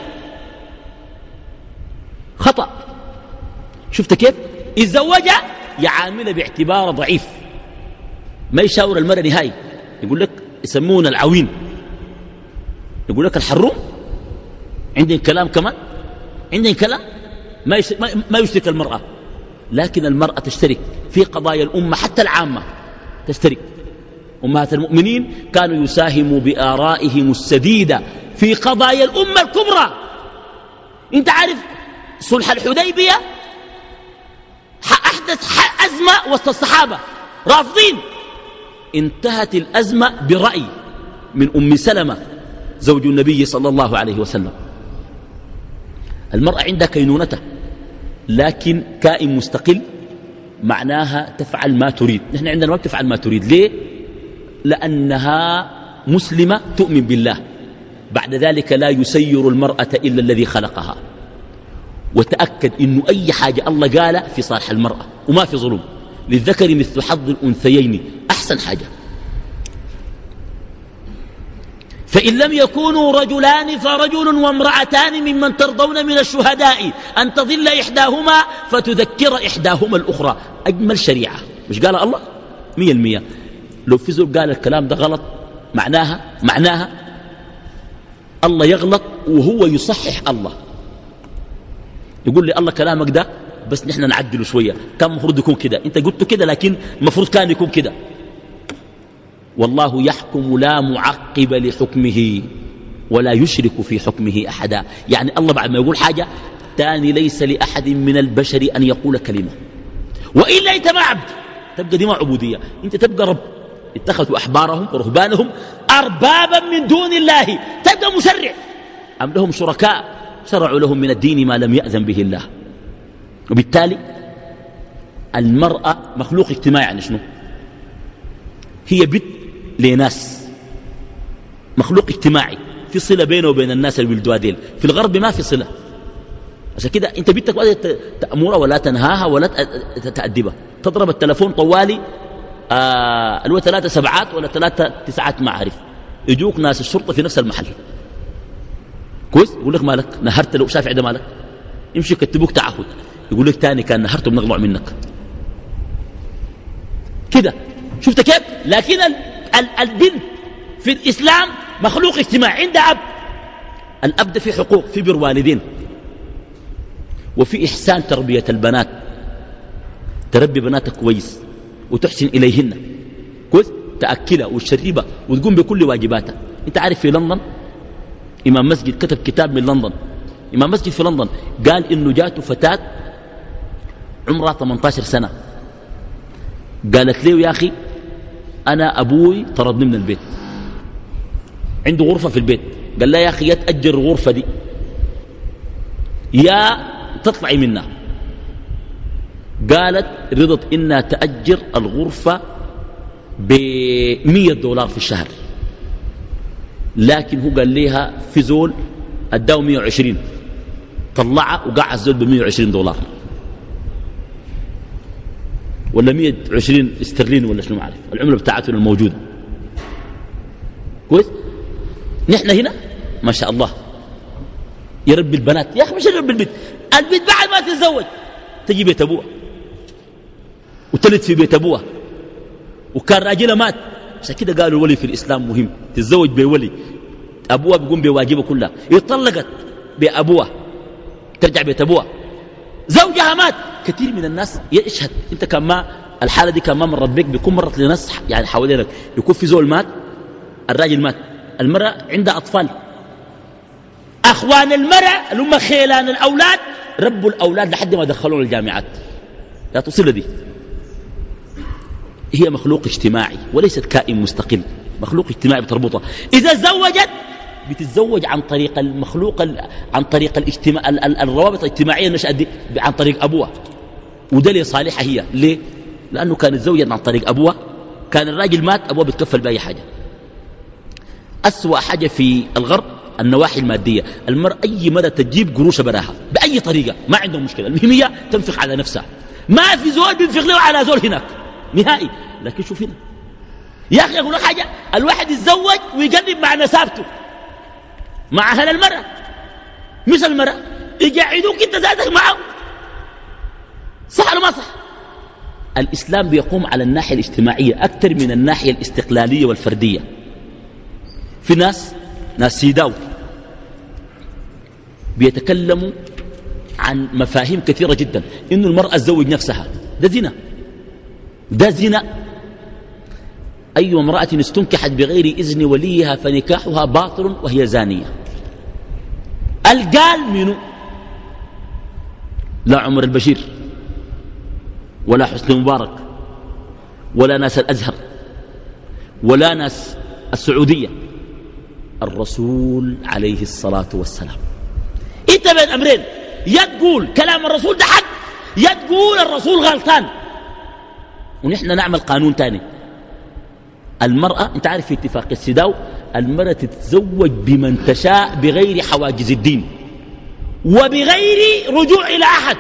خطأ. شفت كيف يتزوجها يعاملها باعتبار ضعيف ما يشاور المرأة نهائي. يقول لك يسمون العوين يقول لك الحروم عندهم كلام كمان عندهم كلام ما ما يشترك المرأة لكن المرأة تشترك في قضايا الأمة حتى العامة تشترك. أمهات المؤمنين كانوا يساهموا بآرائهم السديدة في قضايا الأمة الكبرى. انت عارف صلح الحديبية أحدث أزمة وسط الصحابة رافضين انتهت الأزمة برأي من أم سلمة زوج النبي صلى الله عليه وسلم. المرأة عندها كينونتها لكن كائن مستقل معناها تفعل ما تريد. نحن عندنا ما بتفعل ما تريد. ليه؟ لأنها مسلمة تؤمن بالله بعد ذلك لا يسير المرأة إلا الذي خلقها. وتأكد إنه أي حاجة الله قال في صالح المرأة وما في ظلم. للذكر مثل حظ الأنثيين أحسن حاجة. فإن لم يكونوا رجلان فرجل وامرأتان ممن ترضون من الشهداء أن تضل إحداهما فتذكر إحداهما الأخرى. أجمل شريعة مش قال الله مية المية. لو في زول قال الكلام ده غلط معناها معناها الله يغلط وهو يصحح الله. يقول لي الله كلامك ده بس نحن نعدله شوية كان مفروض يكون كده انت قلت كده لكن مفروض كان يكون كده. والله يحكم لا معقب لحكمه ولا يشرك في حكمه أحدا. يعني الله بعد ما يقول حاجة تاني ليس لأحد من البشر أن يقول كلمة وإلا أنت ما عبد تبقى دي ما عبودية انت تبقى رب. اتخذوا أحبارهم ورهبانهم أربابا من دون الله تبقى مشرع. أم لهم شركاء شرعوا لهم من الدين ما لم يأذن به الله. وبالتالي المرأة مخلوق اجتماعي. يعني شنو هي بنت لناس مخلوق اجتماعي في صلة بينه وبين الناس الولدوا ديل. في الغرب ما في صلة عشان كده انت بنتك ولا تأمرها ولا تنهاها ولا تأدبها. تضرب التلفون طوالي آه الو ثلاثة سبعات ولا ثلاثة تسعات ما عارف يجوك ناس الشرطة في نفس المحل كويس يقول لك مالك نهرت لو شافع ده مالك يمشي يكتبوك تعهد يقول لك تاني كان نهرته بنغلع منك. كده. شفت كيف؟ لكن ال ال البنت في الإسلام مخلوق اجتماعي، عندها أب. الأب ده في حقوق، في بر والدين، وفي إحسان تربية البنات، تربي بناتك كويس وتحسن إليهن كويس، تأكلها وتشربها وتقوم بكل واجباتها. انت عارف في لندن إمام مسجد كتب كتاب من لندن، إمام مسجد في لندن قال إنه جاته فتاة عمرها ثمانية عشر سنة، قالت له يا أخي أنا أبوي طردني من البيت، عنده غرفة في البيت، قال لها يا أخي يتأجر الغرفة دي يا تطلعي منها. قالت رضت إنها تأجر الغرفة بمية دولار في الشهر، لكن هو قال لها في زول أداه مية وعشرين، طلعها وقع الزول بمية وعشرين دولار ولا مية وعشرين استرلين ولا شنو، ما عارف العملة بتاعتنا الموجودة كويس. نحن هنا ما شاء الله يربي البنات، يا أخي مش يربي البنت، البنت بعد ما تتزوج تجي بيت أبوها وتلد في بيت أبوها، وكان راجلها مات. عشان كده قالوا الولي في الإسلام مهم، تتزوج بولي أبوها بيقوم بواجبه كلها، يطلقت بأبوها ترجع بيت أبوها، زوجها مات. كثير من الناس يشهد، انت كان ما الحالة دي كان ما مرت بك، بيكون مرت لناس يعني حوالينك، يكون في زول مات، الراجل مات، المرأة عندها أطفال، أخوان المرأة اللي هم خيلان الأولاد ربوا الأولاد لحد ما دخلون الجامعات. لا تصل دي، هي مخلوق اجتماعي وليست كائن مستقل، مخلوق اجتماعي بتربطها. إذا تزوجت بتتزوج عن طريق المخلوق عن طريق الاجتماع الروابط الاجتماعية النشأة دي عن طريق أبوها، وده ليه صالحة هي. ليه؟ لأنه كانت زوجت عن طريق أبوها، كان الراجل مات أبوها بتكفل بأي حاجة. أسوأ حاجة في الغرب النواحي المادية، المرأة أي مرة تجيب قروش براها بأي طريقة ما عندهم مشكلة، المهم هي تنفق على نفسها، ما في زول بينفق له على زول هناك نهائي. لكن شوف هنا يا أخي أقول لك حاجة، الواحد يتزوج ويقرب مع نسابته مع أهل المرأة، مش المرأة يقعدوك انت ذاتك معه، صح ولا ما صح؟ الإسلام بيقوم على الناحية الاجتماعية أكثر من الناحية الاستقلالية والفردية. في ناس ناس سيداو بيتكلموا عن مفاهيم كثيرة جدا، إنه المرأة تزوج نفسها، ده زنا، ده زنا. أي امرأة استنكحت بغير إذن وليها فنكاحها باطل وهي زانية. القال منه لا عمر البشير ولا حسني مبارك ولا ناس الأزهر ولا ناس السعودية، الرسول عليه الصلاة والسلام. انت بين أمرين، يا تقول كلام الرسول ده حق، يا تقول الرسول غلطان، ونحن نعمل قانون تاني. المرأة انت عارف في اتفاق السيداو المرأة تتزوج بمن تشاء بغير حواجز الدين وبغير رجوع إلى أحد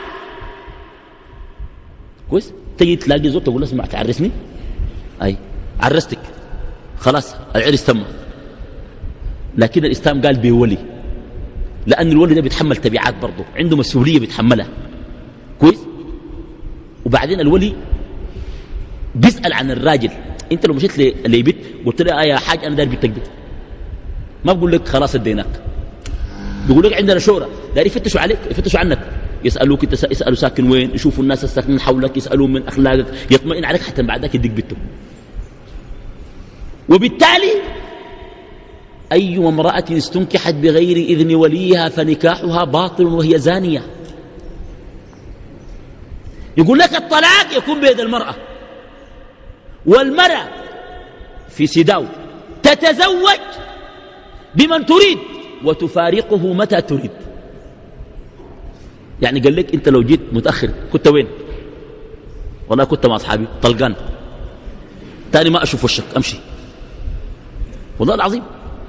كويس. تجي تلاقي زوج تقول اسمع تعرسني، أي عرستك خلاص العرس تم. لكن الإسلام قال بولي، لأن الولي ده بيتحمل تبعات برضه، عنده مسؤولية بيتحملها كويس. وبعدين الولي بيسأل عن الراجل. انت لو مشيت لبيت قلت له يا حاج انا داير بيتك دي، ما بقول لك خلاص اديناك، بيقول لك عندنا شورى، داير يفتشوا عليك، يفتشوا عنك، يسالوك انت، يسالوا ساكن وين، يشوفوا الناس الساكنين حولك، يسالوا من اخلاقك، يطمئن عليك حتى بعد ذاك يديك بيته. وبالتالي اي امراه استنكحت بغير اذن وليها فنكاحها باطل وهي زانيه. يقول لك الطلاق يكون بيد المراه، والمرأة في سيداو تتزوج بمن تريد وتفارقه متى تريد. يعني قال لك انت لو جيت متأخر كنت وين؟ والله كنت مع أصحابي طلقان، تاني ما أشوف وشك أمشي، والله العظيم.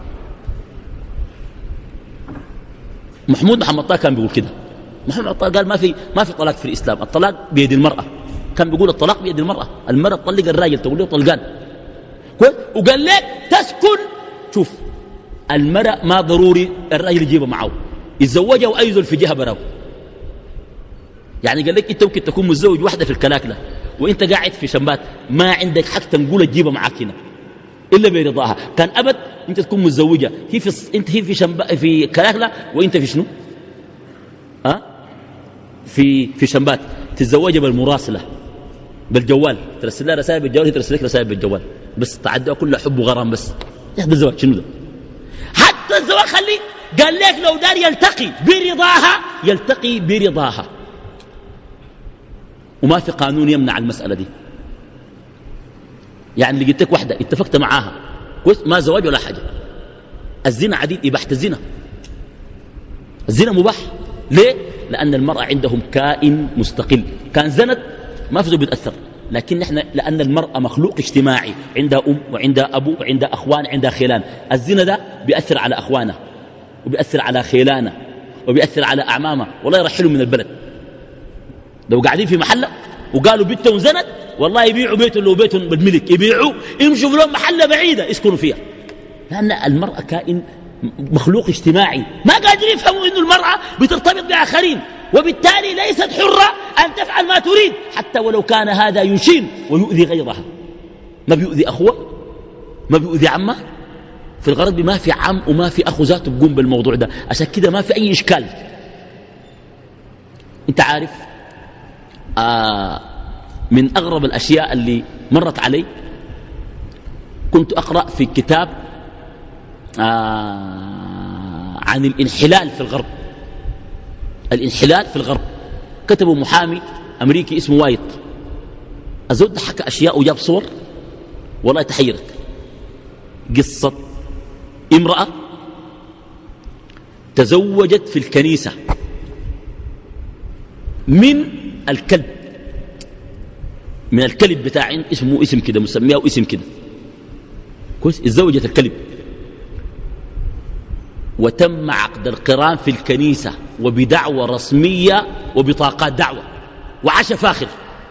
محمود محمد طه كان بيقول كده، محمد طه قال ما في ما في طلاق في الإسلام، الطلاق بيد المرأة. كان بيقول الطلاق بيد المرأة، المرأة تطلق الراجل تقول له طلقان. وقال لك تسكن، شوف المرأة ما ضروري الراجل يجيبها معه، يتزوجها وأيزل في جهة براو. يعني قال لك انت ممكن تكون متزوج واحدة في الكلاكلة وانت قاعد في شمبات ما عندك حق تنقول تجيبها معاك هنا إلا برضاها. كان أبد أنت تكون متزوجة هي في أنت هي في شمبا في كلاكلا وأنت في شنو؟ أه؟ في في شمبات تتزوجها بالمراسلة بالجوال ترسل لها رسائل بالجوال هي ترسل لك رسائل بالجوال بس تعدى كلها حب وغرام بس. يا هذا الزواج شنو ده؟ حتى الزواج خلي قال لك لو دار يلتقي برضاها يلتقي برضاها وما في قانون يمنع المسألة دي. يعني لقيتك واحدة اتفقت معاها كويس ما زواج ولا حاجة. الزنا عديد إباحة الزنا الزنا مباح. ليه؟ لأن المرأة عندهم كائن مستقل. كان زنت ما في زول بيتأثر لكن نحن لأن المرأة مخلوق اجتماعي عندها أم وعندها أبو وعندها أخوان عندها خيلان. الزنا ده بيأثر على أخوانها وبيأثر على خيلانها وبيأثر على أعمامها والله يرحلوا من البلد. لو قاعدين في محلة وقالوا بنتهم زنت والله يبيعوا بيتهم لو بيتهم بالملك يبيعوا يمشوا لهم محلة بعيدة يسكنوا فيها. لأن المرأة كائن مخلوق اجتماعي ما قادر يفهموا أن المرأة بترتبط بآخرين وبالتالي ليست حرة أن تفعل ما تريد حتى ولو كان هذا يشين ويؤذي غيرها. ما بيؤذي أخوة ما بيؤذي عمه. في الغرب ما في عم وما في أخو ذاته بقوم بالموضوع ده. عشان كده ما في أي إشكال. أنت عارف آه من أغرب الأشياء اللي مرت علي كنت أقرأ في كتاب آه عن الانحلال في الغرب. الانحلال في الغرب كتبه محامي أمريكي اسمه وايت. أزود حكى أشياء وجاب صور والله تحيرك. قصة امرأة تزوجت في الكنيسة من الكلب من الكلب بتاع اسمه اسم كده مسميه واسم كده كويس. اتزوجت الكلب وتم عقد القران في الكنيسة وبدعوة رسمية وبطاقات دعوة وعشا فاخر.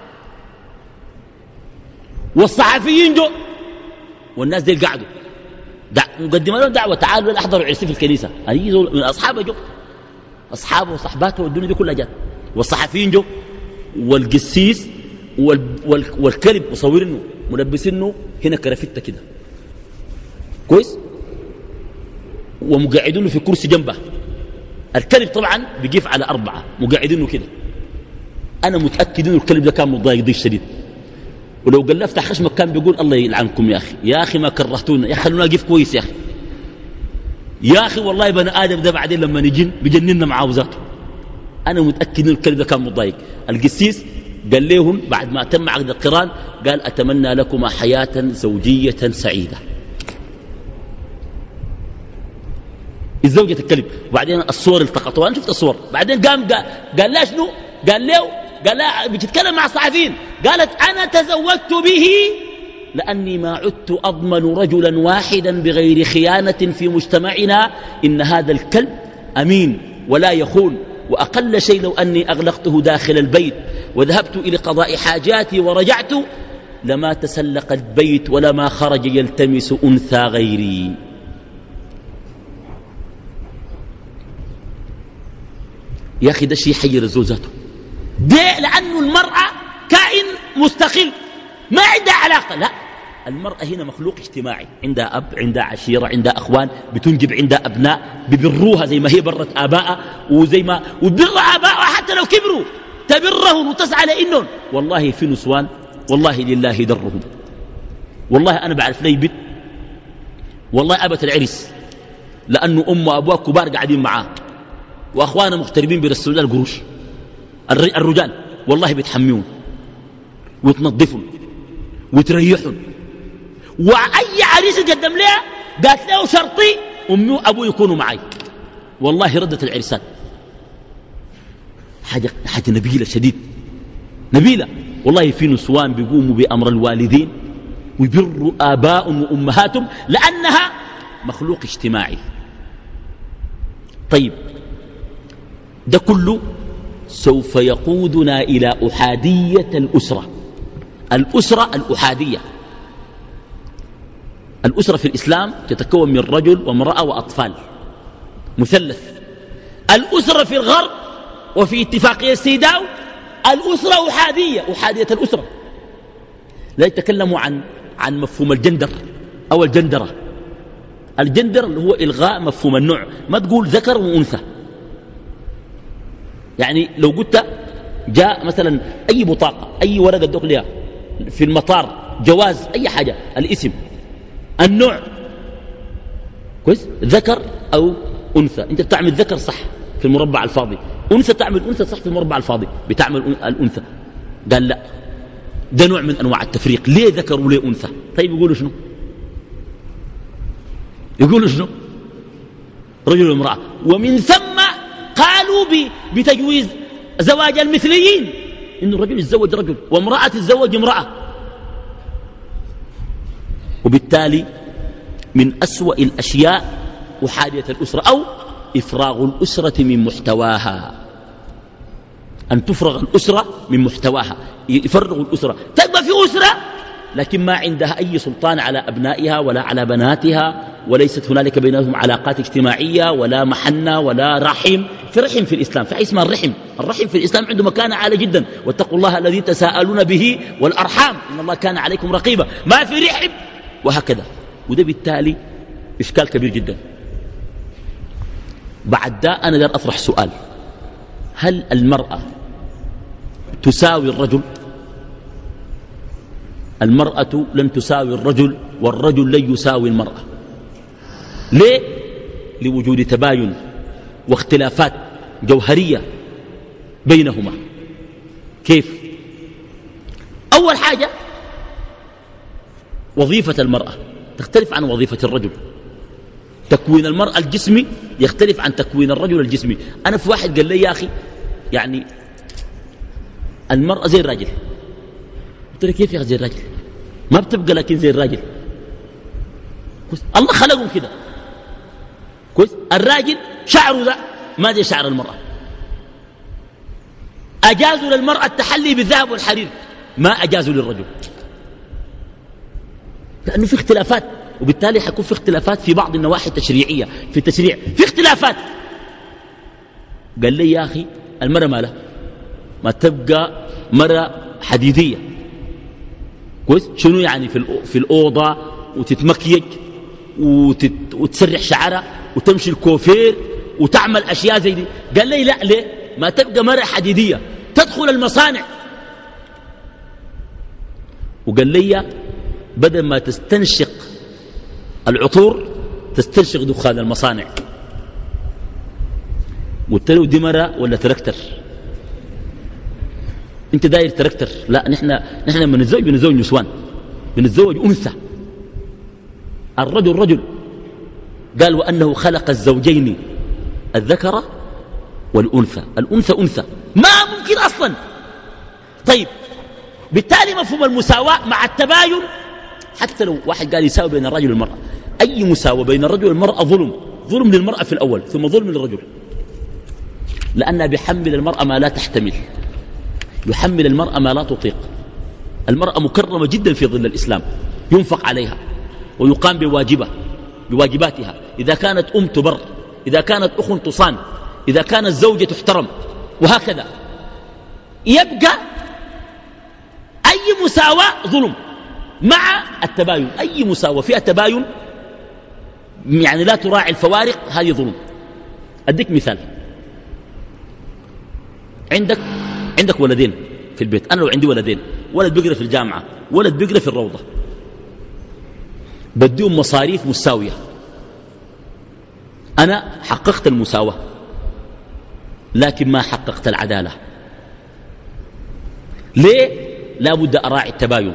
والصحفيين جو والناس دي قعدوا مقدمة لهم دعوة تعالوا احضروا عرسي في الكنيسة. من أصحابه جو أصحابه وصحباته والدنيا دي كلها جات. والصحفيين جو والقسيس وال وال والكلب مصورينه ملبسينه هنا كرافتة كده كويس ومقعدينه في كرسي جنبه. الكلب طبعا بيقف على أربعة مقعدينه كده. أنا متأكد إنه الكلب ده كان متضايق ضيق شديد ولو قال له افتح خشمك كان بيقول الله يلعنكم يا أخي يا أخي ما كرهتونا يا أخي خلونا نقف كويس يا أخي يا أخي والله بني آدم ده بعدين لما نجين بجننا معاه ذاته. أنا متأكد إنه الكلب ده كان متضايق. القسيس قال لهم بعد ما تم عقد القران قال أتمنى لكما حياة زوجية سعيدة. الزوجة الكلب وبعدين الصور التقطوها أنا شفت الصور. بعدين قام قال, قال لا شنو قال له قال لا بتتكلم مع الصحفيين قالت أنا تزوجت به لأني ما عدت أضمن رجلا واحدا بغير خيانة في مجتمعنا. إن هذا الكلب أمين ولا يخون وأقل شيء لو أني أغلقته داخل البيت وذهبت إلى قضاء حاجاتي ورجعت لما تسلق البيت ولما خرج يلتمس أنثى غيري. يا أخي ده شيء يحير الزول ذاته ده لأنه المرأة كائن مستقل ما عندها علاقة. لا المرأة هنا مخلوق اجتماعي عندها أب عندها عشيرة عندها أخوان بتنجب عندها أبناء ببروها زي ما هي برت آباءها وزي ما وبر آباءها حتى لو كبروا تبرهم وتسعى لإنهم. والله في نسوان والله لله درهم. والله أنا بعرف لي بنت والله أبت العرس لأنه أم وأبوها كبار قاعدين معاه وأخوانا مغتربين بيرسلوا لها القروش. الرجال والله بيتحميون وتنظفون وتريحون. وأي عريس يقدم لها قالت له شرطي أمي وأبوي يكونوا معي. والله ردت العرسان حاجة, حاجة نبيلة شديد نبيلة. والله في نسوان بيقوموا بأمر الوالدين ويبروا آباء وأمهاتهم لأنها مخلوق اجتماعي. طيب ده كله سوف يقودنا إلى أحادية الأسرة. الأسرة الأحادية. الأسرة في الإسلام تتكون من رجل وامرأة وأطفال مثلث. الأسرة في الغرب وفي اتفاقية سيداو الأسرة أحادية أحادية الأسرة لا يتكلموا عن عن مفهوم الجندر أو الجندرة. الجندر اللي هو إلغاء مفهوم النوع، ما تقول ذكر وأنثى. يعني لو قلت جاء مثلا أي بطاقة أي ورقة دخلها في المطار جواز أي حاجة، الاسم النوع كويس ذكر أو أنثى، أنت بتعمل ذكر صح في المربع الفاضي، أنثى تعمل أنثى صح في المربع الفاضي، بتعمل الأنثى. قال لا، ده نوع من أنواع التفريق. ليه ذكر وليه أنثى؟ طيب يقولوا شنو؟ يقولوا شنو؟ رجل وامرأة. ومن ثم قالوا بتجويز زواج المثليين، إنه الرجل يتزوج رجل وامرأة تتزوج امرأة. وبالتالي من أسوأ الأشياء أحادية الأسرة أو إفراغ الأسرة من محتواها، أن تفرغ الأسرة من محتواها، يفرغ الأسرة، تبقى في أسرة لكن ما عندها أي سلطان على أبنائها ولا على بناتها، وليست هنالك بينهم علاقات اجتماعية ولا محنة ولا رحم. في رحم في الإسلام، في اسمها الرحم. الرحم في الإسلام عنده مكانة عالية جدا. واتقوا الله الذي تساءلون به والأرحام إن الله كان عليكم رقيبا. ما في رحم وهكذا. وده بالتالي إشكال كبير جدا. بعد ده أنا دار أطرح سؤال: هل المرأة تساوي الرجل؟ المرأة لن تساوي الرجل والرجل لن يساوي المرأة. ليه؟ لوجود تباين واختلافات جوهرية بينهما. كيف؟ أول حاجة وظيفة المرأة تختلف عن وظيفة الرجل. تكوين المرأة الجسمي يختلف عن تكوين الرجل الجسمي. أنا في واحد قال لي يا أخي يعني المرأة زي الراجل. قلت له كيف يا أخي زي الراجل؟ ما بتبقى لكن زي الراجل. كويس؟ الله خلقهم كده. كويس؟ الراجل شعره ذا ما زي شعر المرأة. أجازوا للمرأة التحلي بالذهب والحرير، ما أجازوا للرجل، لأنه في اختلافات. وبالتالي حيكون في اختلافات في بعض النواحي التشريعية. في التشريع في اختلافات. قال لي يا أخي المرأة ما لها، ما تبقى مرأة حديدية. كويس؟ شنو يعني في في الأوضة وتتمكيج وتت وتسرح شعرها وتمشي الكوفير وتعمل أشياء زي دي. قال لي لا، ليه؟ ما تبقى مرأة حديدية تدخل المصانع. وقال لي بدل ما تستنشق العطور تستنشق دخان المصانع. قلت له دي مرة ولا تركتر؟ انت داير تركتر؟ لا، نحن نحن لما نتزوج بنتزوج نسوان، بنتزوج انثى. الرجل رجل. قال وانه خلق الزوجين الذكر والانثى. الانثى انثى ما ممكن اصلا. طيب بالتالي مفهوم المساواة مع التباين، حتى لو واحد قال يساوي بين الرجل والمرأة، أي مساواة بين الرجل والمرأة ظلم. ظلم للمرأة في الأول ثم ظلم للرجل، لأنها بيحمل المرأة ما لا تحتمل، يحمل المرأة ما لا تطيق. المرأة مكرمة جدا في ظل الإسلام، ينفق عليها ويقام بواجبه بواجباتها. إذا كانت أم تبر، إذا كانت أخ تصان، إذا كانت زوجة تحترم، وهكذا. يبقى أي مساواة ظلم مع التباين. أي مساواة فيها تباين يعني لا تراعي الفوارق، هذه ظلم. أديك مثال. عندك عندك ولدين في البيت. أنا لو عندي ولدين، ولد بيقرأ في الجامعة ولد بيقرأ في الروضة، بديهم مصاريف مساوية. أنا حققت المساواة لكن ما حققت العدالة. ليه؟ لا بد أراعي التباين،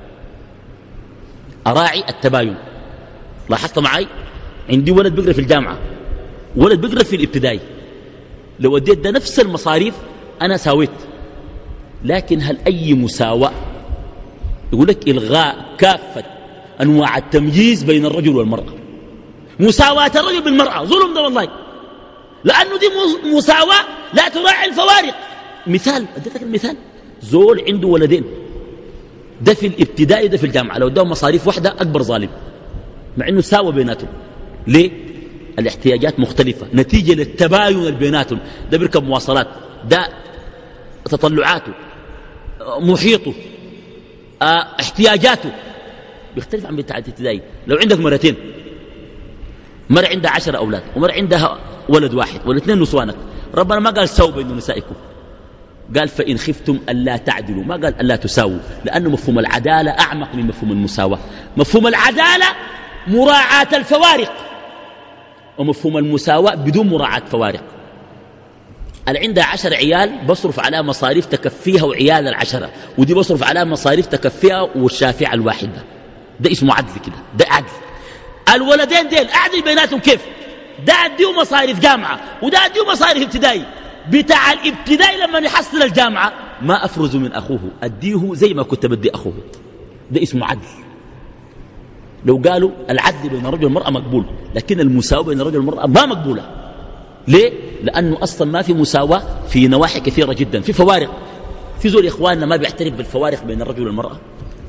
أراعي التباين. لاحظت معي؟ عندي ولد بيقرأ في الجامعة ولد بيقرأ في الابتدائي، لو اديت ده نفس المصاريف أنا ساويت. لكن هل أي مساواة؟ يقول لك إلغاء كافة أنواع التمييز بين الرجل والمرأة. مساواة الرجل بالمرأة ظلم ده والله، لأنه دي مساواة لا تراعي الفوارق. مثال، اديتك المثال، زول عنده ولدين، ده في الابتدائي ده في الجامعة، لو اداهم مصاريف واحدة أكبر ظالم، مع أنه ساوى بيناتهم. ليه؟ الاحتياجات مختلفة نتيجة للتباين بيناتهم. ده بيركب مواصلات، ده تطلعاته، محيطه، آه احتياجاته بيختلف عن بتاعة الابتدائي. لو عندك مرتين، مرة عندها عشر أولاد ومرة عندها ولد واحد والاثنين نسوانك، ربنا ما قال سووا بين نسائكم، قال فإن خفتم ألا تعدلوا، ما قال ألا تساووا، لأنه مفهوم العدالة أعمق من مفهوم المساواة. مفهوم العدالة مراعاة الفوارق، ومفهوم المساواة بدون مراعاة فوارق. اللي عندها عشر عيال بصرف على مصاريف تكفيها وعيال العشرة، ودي بصرف على مصاريف تكفيها والشافعة الواحدة. ده اسمه عدل كده، ده عدل. الولدين ديل أعدل بيناتهم كيف؟ ده أديه مصاريف جامعة وده أديه مصاريف ابتدائي. بتاع الابتدائي لما يحصل الجامعة ما أفرز من أخوه، أديه زي ما كنت بدي أخوه. ده اسمه عدل. لو قالوا العدل بين الرجل والمرأة مقبول، لكن المساواة بين الرجل والمرأة ما مقبولة. ليه؟ لأنه أصلا ما في مساواة في نواحي كثيرة جدا، في فوارق. في زول إخواننا ما بيعترف بالفوارق بين الرجل والمرأة،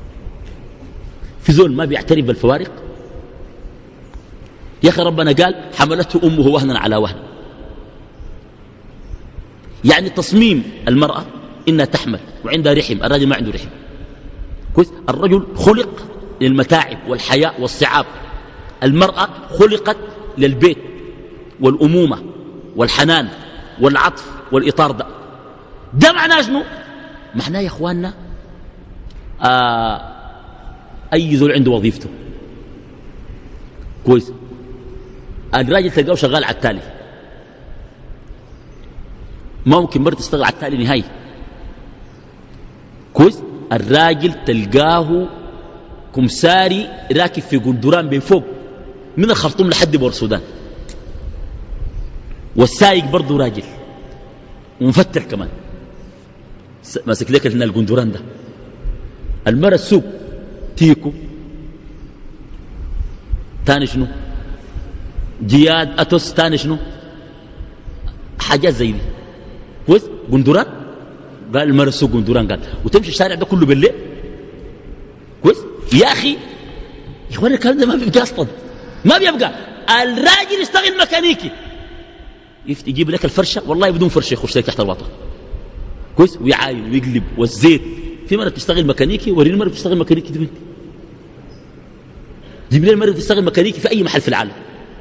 في زول ما بيعترف بالفوارق. يا أخي ربنا قال حملته أمه وهنا على وهن، يعني تصميم المرأة إنها تحمل وعندها رحم، الرجل ما عنده رحم. كويس؟ الرجل خلق للمتاعب والحياة والصعاب، المرأة خلقت للبيت والأمومة والحنان والعطف والإطار. ده ده معناه شنو؟ معناه يا إخواننا آه أي زول عنده وظيفته. كويس؟ الراجل تلقاه شغال على التالي، ما ممكن مرة تشتغل على التالي نهائي. كويس؟ الراجل تلقاه كمساري راكب في قندران بين فوق من الخرطوم لحد بور السودان، والسايق برضه راجل ومفتح كمان ماسك لك لنا القندران ده. المرة السوق تيكو تاني شنو، جياد أتوس تاني شنو، حاجات زي دي. كويس؟ قندران، قال المرة السوق قندران، قال وتمشي الشارع ده كله بالليل. كويس؟ يا أخي يا إخواني الكلام ده ما بيبقى أصلا، ما بيبقى. الراجل يشتغل ميكانيكي يجيب لك الفرشة، والله بدون فرشة يخش لك تحت الواطة. كويس؟ ويعاين ويقلب والزيت. في مرة تشتغل ميكانيكي، وريني مرة تشتغل ميكانيكي دي، جيب لي مرة تشتغل ميكانيكي في أي محل في العالم.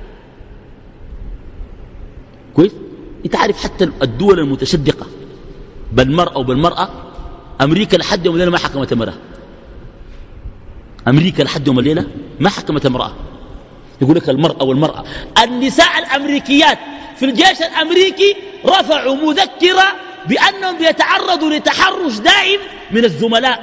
كويس؟ أنت عارف حتى الدول المتشدقة بالمرأة وبالمرأة، أمريكا لحد يوم الليلة ما حكمت المرأة. أمريكا لحد يوم الليلة ما حكمت المرأة. يقول لك المرأة والمرأة. النساء الأمريكيات في الجيش الأمريكي رفعوا مذكرة بأنهم بيتعرضوا لتحرش دائم من الزملاء.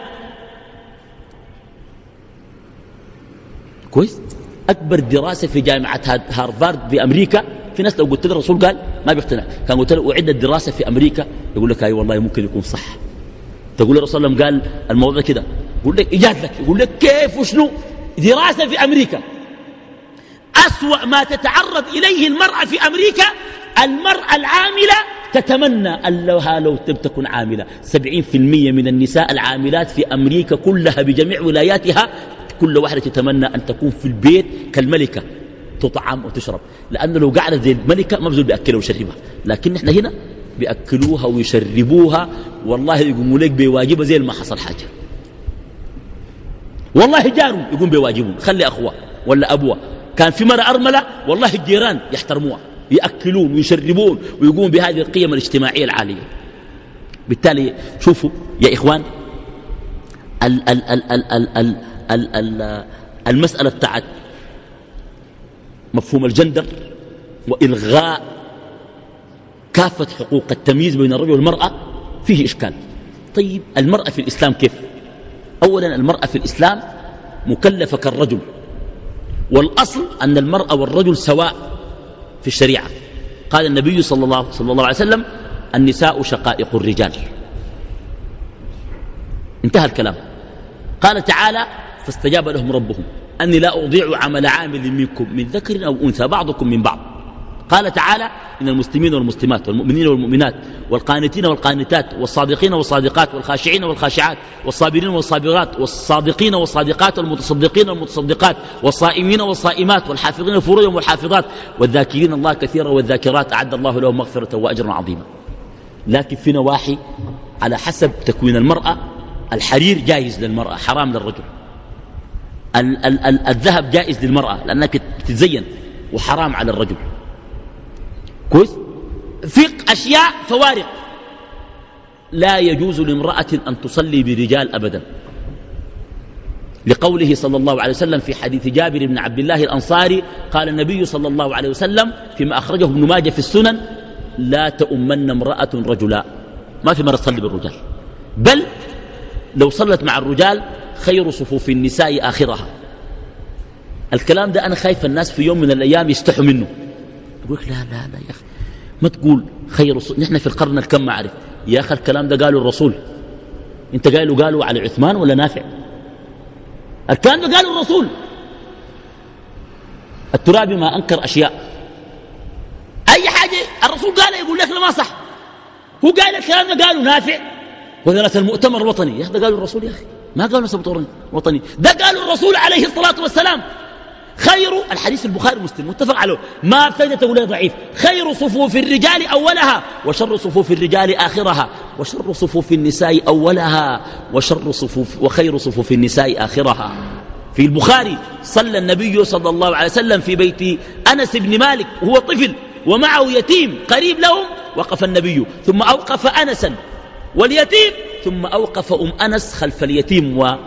كويس؟ أكبر دراسة في جامعة هارفارد في أمريكا، في ناس لو قلت له الرسول قال ما بيقتنع، كان قلت له أعد الدراسة في أمريكا يقول لك أي والله ممكن يكون صح. تقول له الرسول صلى الله عليه وسلم قال الموضوع كده، يقول لك إيجاد لك، يقول لك كيف وشنو؟ دراسة في أمريكا. أسوأ ما تتعرض إليه المرأة في أمريكا، المرأة العاملة تتمنى أنها لو تكون عاملة. سبعين في المية من النساء العاملات في أمريكا كلها بجميع ولاياتها كل واحدة تتمنى أن تكون في البيت كالملكة، تطعم وتشرب، لأنه لو قعدت زي الملكة ما بزول بيأكلها ويشربها. لكن احنا هنا بيأكلوها ويشربوها، والله يقوموا لك بواجبها زي ما حصل حاجة. والله جارهم يقوم بواجبهم، خلي أخوة ولا أبوه كان في مرة أرملة، والله الجيران يحترموها، يأكلون ويشربون ويقوموا بهذه القيم الاجتماعية العالية. بالتالي شوفوا يا إخوان ال ال ال ال ال ال ال ال المسألة بتاعت مفهوم الجندر وإلغاء كافة حقوق التمييز بين الرجل والمرأة فيه إشكال. طيب المرأة في الإسلام كيف؟ أولا المرأة في الإسلام مكلفة كالرجل، والأصل أن المرأة والرجل سواء في الشريعة. قال النبي صلى الله, صلى الله عليه وسلم النساء شقائق الرجال، انتهى الكلام. قال تعالى فاستجاب لهم ربهم أني لا أضيع عمل عامل منكم من ذكر أو أنثى بعضكم من بعض. قال تعالى إن المسلمين والمسلمات والمؤمنين والمؤمنات والقانتين والقانتات والصادقين والصادقات والخاشعين والخاشعات والصابرين والصابرات والصادقين والصادقات والمتصدقين والمتصدقات والصائمين والصائمات والحافظين فروجهم والحافظات والذاكرين الله كثيرا والذاكرات أعد الله لهم مغفرة وأجرا عظيما. لكن في نواحي على حسب تكوين المرأة الحرير جائز للمرأة حرام للرجل. ال ال ال الذهب جائز للمرأة لأنها تتزين وحرام على الرجل. كويس. في أشياء فوارق لا يجوز لامرأة أن تصلي برجال أبدا، لقوله صلى الله عليه وسلم في حديث جابر بن عبد الله الأنصاري قال النبي صلى الله عليه وسلم فيما أخرجه ابن ماجه في السنن: لا تؤمن امرأة رجلا. ما في مرة تصلي بالرجال، بل لو صلت مع الرجال خير صفوف النساء آخرها. الكلام ده أنا خايف الناس في يوم من الأيام يستحوا منه، يقول لك لا لا لا يا أخي ما تقول خير صفوف، نحن في القرن الكم ما أعرف يا أخي الكلام ده قالوا الرسول، أنت قالوا قالوا على عثمان ولا نافع؟ الكلام ده قالوا الرسول. الترابي ما أنكر أشياء، أي حاجة الرسول قالها يقول لك لا ما صح، هو قال الكلام ده قالوا نافع ولا ناس المؤتمر الوطني، يا أخي ده قالوا الرسول يا أخي، ما قالوا ناس المؤتمر الوطني، ده قالوا الرسول عليه الصلاة والسلام. خير الحديث البخاري ومسلم متفق عليه، ما ابتدت تقول ضعيف. خير صفوف الرجال أولها وشر صفوف الرجال آخرها وشر صفوف النساء أولها وشر صفوف وخير صفوف النساء آخرها. في البخاري صلى النبي صلى الله عليه وسلم في بيت أنس بن مالك وهو طفل ومعه يتيم قريب لهم، وقف النبي ثم أوقف أنسا واليتيم ثم أوقف أم أنس خلف اليتيم و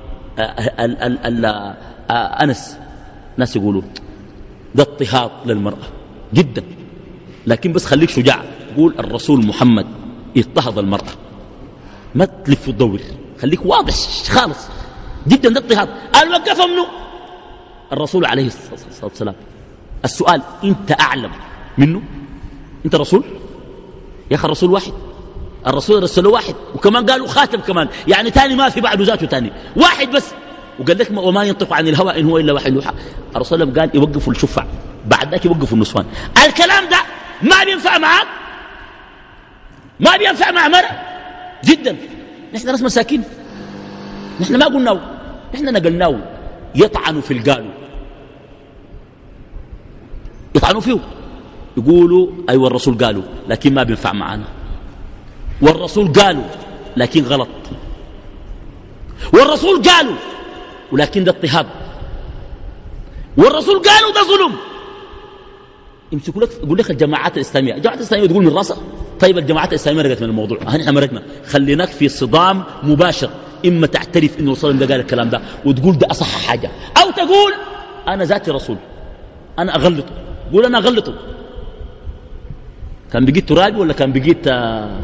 أنس. ناس يقولوا ده اضطهاد للمرأة جدا، لكن بس خليك شجاع، قول الرسول محمد اضطهد المرأة، ما تلف وتدور، خليك واضح خالص جدا، ده اضطهاد. الوقف منه الرسول عليه الصلاة والسلام. السؤال انت أعلم منه؟ انت رسول يا أخي؟ الرسول واحد، الرسول رسله واحد، وكمان قالوا خاتم كمان، يعني تاني ما في بعده ذاته تاني، واحد بس. وقال لك وما ينطق عن الهوى إن هو إلا وحي يوحى. الرسول قال يوقفوا الشفع، بعد ذاك يوقفوا النسوان. الكلام ده ما بينفع معك، ما بينفع مع مرأة جدا. نحن ناس مساكين، نحن ما قلناه، نحن نقلناه. يطعنوا في القالوا، يطعنوا فيه، يقولوا أيوة الرسول قالوا لكن ما بينفع معنا، والرسول قالوا لكن غلط، والرسول قالوا ولكن ده اضطهاد، والرسول قالوا ده ظلم. يمسكوا لك يقول لك الجماعات الإسلامية، الجماعات الإسلامية تقول من راسها. طيب الجماعات الإسلامية رجعت من الموضوع، احنا مرقنا، خليناك في صدام مباشر، إما تعترف إنه الرسول ده قال الكلام ده وتقول ده أصح حاجة، أو تقول أنا ذاتي رسول أنا أغلطه، قول أنا أغلطه. كان بقيت ترابي ولا كان بقيت آآ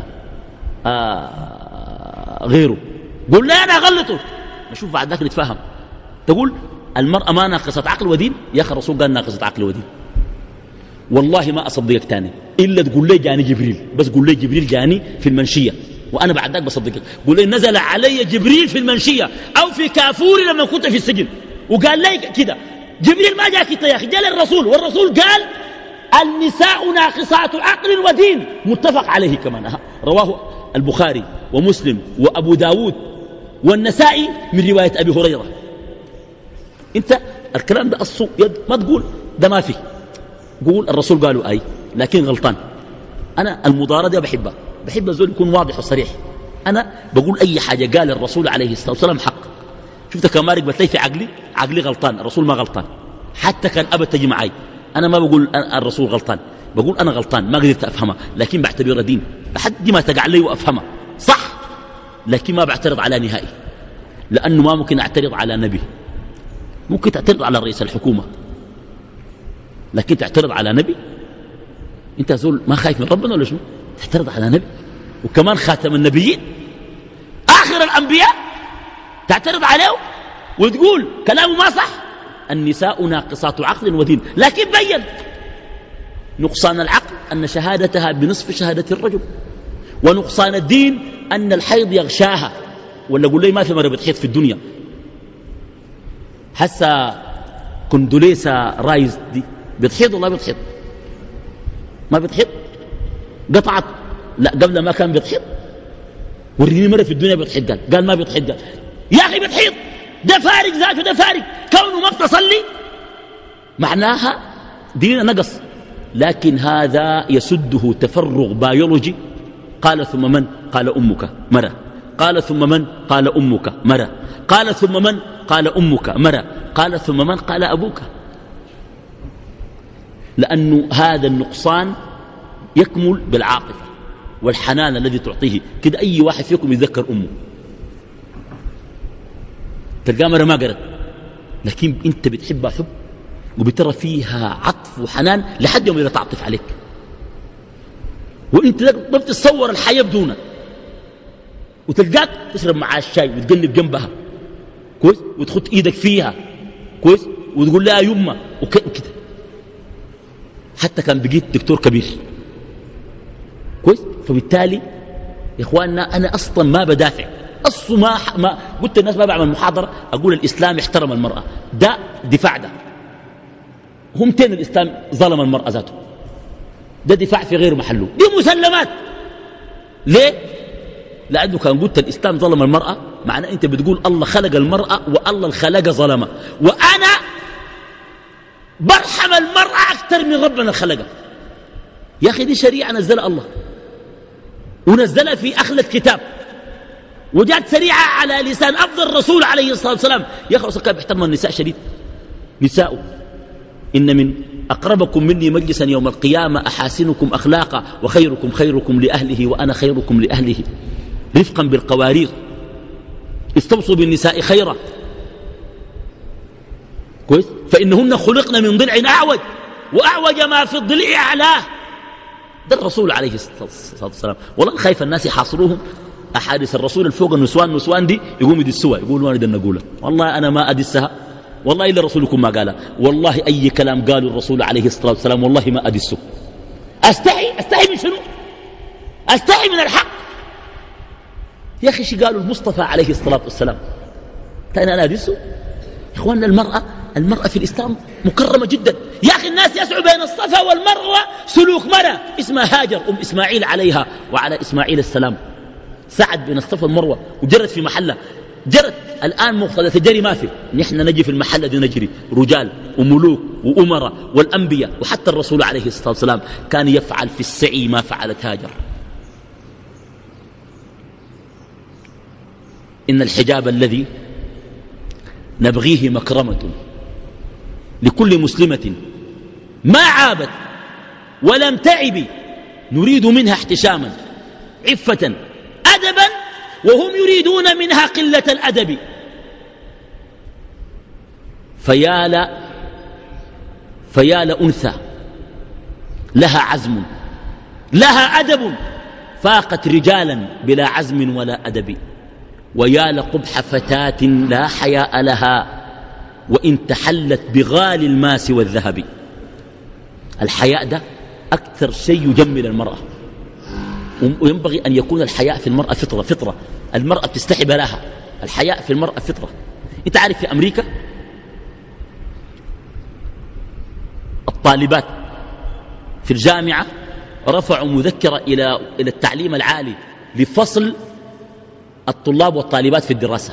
آآ غيره؟ قول لا أنا أغلطه، نشوف بعد ذاك نتفاهم. تقول المرأة ما ناقصت عقل ودين، يا أخي الرسول قال ناقصت عقل ودين. والله ما أصدقك تاني إلا تقول لي جاني جبريل، بس قول لي جبريل جاني في المنشية وأنا بعد ذاك بصدقك. قول لي نزل علي جبريل في المنشية أو في كافور لما كنت في السجن وقال لي كده. جبريل ما جاك يا أخي، جاء للرسول، والرسول قال النساء ناقصات عقل ودين، متفق عليه كمان. رواه البخاري ومسلم وأبو داود والنسائي من رواية أبي هريرة. انت الكلام ده الصو يد، ما تقول ده ما فيه، قول الرسول قالوا أي لكن غلطان. أنا المضارة دي بحبها، بحب الزول يكون واضح وصريح. أنا بقول أي حاجة قال الرسول عليه الصلاة والسلام حق. شفت كان مارك بتلاقي في عقلي عقلي غلطان، الرسول ما غلطان. حتى كان أبد تجي معي أنا ما بقول الرسول غلطان، بقول أنا غلطان ما قدرت أفهمها، لكن بعتبرها دين لحد ما تقع لي وأفهمها صح، لكن ما بعترض على نهائي، لأنه ما ممكن أعترض على نبي. ممكن تعترض على رئيس الحكومة، لكن تعترض على نبي؟ انت زول ما خايف من ربنا ولا شنو؟ تعترض على نبي وكمان خاتم النبيين آخر الأنبياء تعترض عليه وتقول كلامه ما صح. النساء ناقصات عقل ودين، لكن بين نقصان العقل أن شهادتها بنصف شهادة الرجل، ونقصان الدين أن الحيض يغشاها. ولا قول لي ما في مرة بتحيض في الدنيا. حسا كندوليسا رايز دي بتحيض والله بتحيض؟ ما بتحيض؟ قطعت؟ لا قبل ما كان بتحيض. وريني مرة في الدنيا بتحيض، قال قال ما بتحيض، قال يا أخي بتحيض، ده فارق ذاته، ده فارق كونه ما بتصلي معناها ديننا نقص. لكن هذا يسده تفرغ بيولوجي. قال ثم من؟ قال أمك مرة. قال ثم من؟ قال أمك مرة. قال ثم من؟ قال أمك مرة. قال ثم من؟ قال أبوك. لأن هذا النقصان يكمل بالعاطفة والحنان الذي تعطيه. كده أي واحد فيكم يتذكر أمه، تلقى مرة ما قرت لكن أنت بتحبها حب وبترى فيها عطف وحنان لحد يوم إذا تعطف عليك، وانت ما بتتصور الحياة بدونها، وتلقاك تشرب معها الشاي وتقلب جنبها كويس وتخط ايدك فيها كويس وتقول لها يمه وكده. حتى كان بقيت دكتور كبير كويس. فبالتالي يا اخواننا انا اصلا ما بدافع اصلا ما, ما قلت الناس ما بعمل محاضره اقول الاسلام احترم المراه، ده دفاع. ده هم تين الاسلام ظلم المراه ذاته، ده دفاع في غير محله، دي مسلمات. ليه؟ لأنه كان قلت الإسلام ظلم المرأة معناه أنت بتقول الله خلق المرأة والله الخلق ظلمة، وأنا برحم المرأة أكثر من ربنا الخلق. يا أخي دي شريعة نزلها الله ونزلها في أخلة كتاب وجاءت سريعة على لسان أفضل رسول عليه الصلاة والسلام. يا أخي رسول كان بيحترم النساء شديد. نساء إن من أقربكم مني مجلسا يوم القيامة أحاسنكم أخلاقا وخيركم خيركم لأهله وأنا خيركم لأهله، رفقا بالقوارير، استوصوا بالنساء خيرا كويس، فإنهن خلقن من ضلع أعوج وأعوج ما في الضلع أعلاه. ده الرسول عليه الصلاة والسلام. والله خايف الناس يحاصروهم أحاديث الرسول الفوق النسوان النسوان دي يقوموا يدسوها يقولوا أنا بدنا نقولها، والله أنا ما أدسها، والله إلا رسولكم ما قالها، والله أي كلام قالوا الرسول عليه الصلاة والسلام والله ما أدسه. أستحي أستحي من شنو؟ أستحي من الحق. يا أخي شي قالوا المصطفى عليه الصلاة والسلام تاني أنا أدسه؟ إخواننا المرأة المرأة في الإسلام مكرمة جدا. يا أخي الناس يسعوا بين الصفا والمروة سلوك مرة اسمها هاجر أم إسماعيل عليها وعلى إسماعيل السلام، سعد بين الصفا والمروة وجرت في محلة، جرت. الآن مقتضى الجري ما في، نحن نجي في المحلة دي نجري رجال وملوك وأمراء والأنبياء، وحتى الرسول عليه الصلاة والسلام كان يفعل في السعي ما فعلت هاجر. إن الحجاب الذي نبغيه مكرمة لكل مسلمة ما عابت ولم تعب، نريد منها احتشاما عفة أدبا وهم يريدون منها قلة الأدب. فيا فيا لأنثى لها عزم لها أدب فاقت رجالا بلا عزم ولا أدب، ويا لقبح فتاة لا حياء لها وإن تحلت بغالي الماس والذهب. الحياء ده أكثر شيء يجمل المرأة، وينبغي أن يكون الحياء في المرأة فطرة. فطرة المرأة بتستحي بلاها، الحياء في المرأة فطرة. أنت عارف في أمريكا الطالبات في الجامعة رفعوا مذكرة إلى إلى التعليم العالي لفصل الطلاب والطالبات في الدراسة.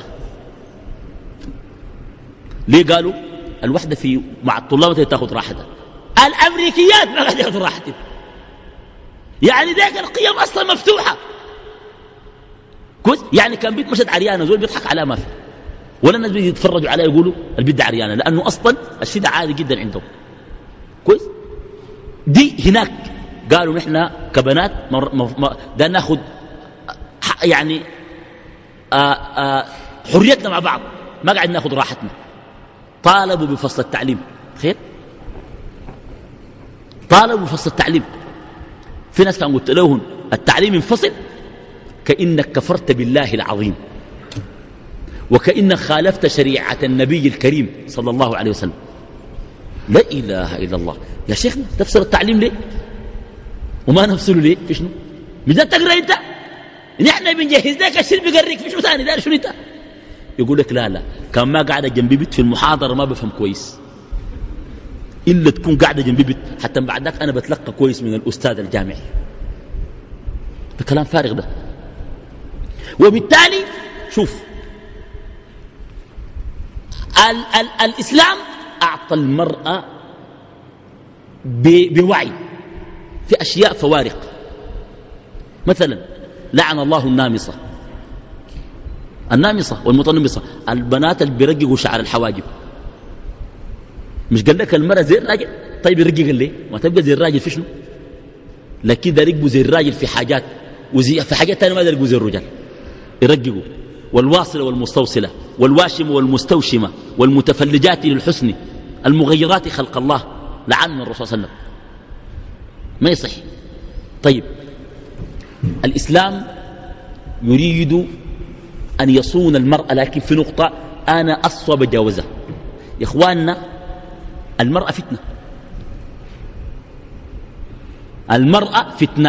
ليه؟ قالوا الوحدة في مع الطلاب تأخذ راحتها، الأمريكيات ما قاعدة يأخذ راحتها. يعني ذاك القيم أصلا مفتوحة كويس. يعني كان بيت مشهد عريانة زول بيضحك عليها ما في، ولا الناس بيجي يتفرجوا عليها يقولوا البيت ده عريانة، لأنه أصلا الشيء ده عادي جدا عندهم كويس. دي هناك قالوا نحن كبنات ده ناخذ يعني آآ آآ حريتنا مع بعض، ما قاعد ناخذ راحتنا. طالبوا بفصل التعليم، خير طالبوا بفصل التعليم. في ناس كان قلت لهم التعليم ينفصل كأنك كفرت بالله العظيم وكأنك خالفت شريعة النبي الكريم صلى الله عليه وسلم. لا إله إلا الله. يا شيخنا تفسر التعليم ليه وما نفصله ليه؟ في شنو؟ بدأت تقرأ انت؟ نحن بنجهز لك الشيء بيقريك في شنو ثاني؟ دار شنو انت؟ يقول لك لا لا كان ما قاعد جنبي بيت في المحاضرة ما بفهم كويس، إلا تكون قاعدة جنبي بيت حتى بعد ذاك أنا بتلقى كويس من الأستاذ الجامعي. ده كلام فارغ ده. وبالتالي شوف ال ال الإسلام أعطى المرأة بوعي في أشياء فوارق. مثلا لعن الله النامصة، النامصة والمتنمصة، البنات اللي بيرققوا شعر الحواجب. مش قال لك المرأة زي الراجل؟ طيب يرقق ليه؟ ما تبقى زي الراجل في شنو؟ لكن ده يرققوا زي الراجل في حاجات، وزي في حاجات تانية ما يرققوا زي الرجال. يرققوا والواصلة والمستوصلة والواشمة والمستوشمة والمتفلجات للحسن المغيرات خلق الله، لعن الرسول صلى الله عليه وسلم. ما يصح. طيب الإسلام يريد أن يصون المرأة، لكن في نقطة أنا أصوى بجاوزها يا إخواننا. المرأة فتنة، المرأة فتنة.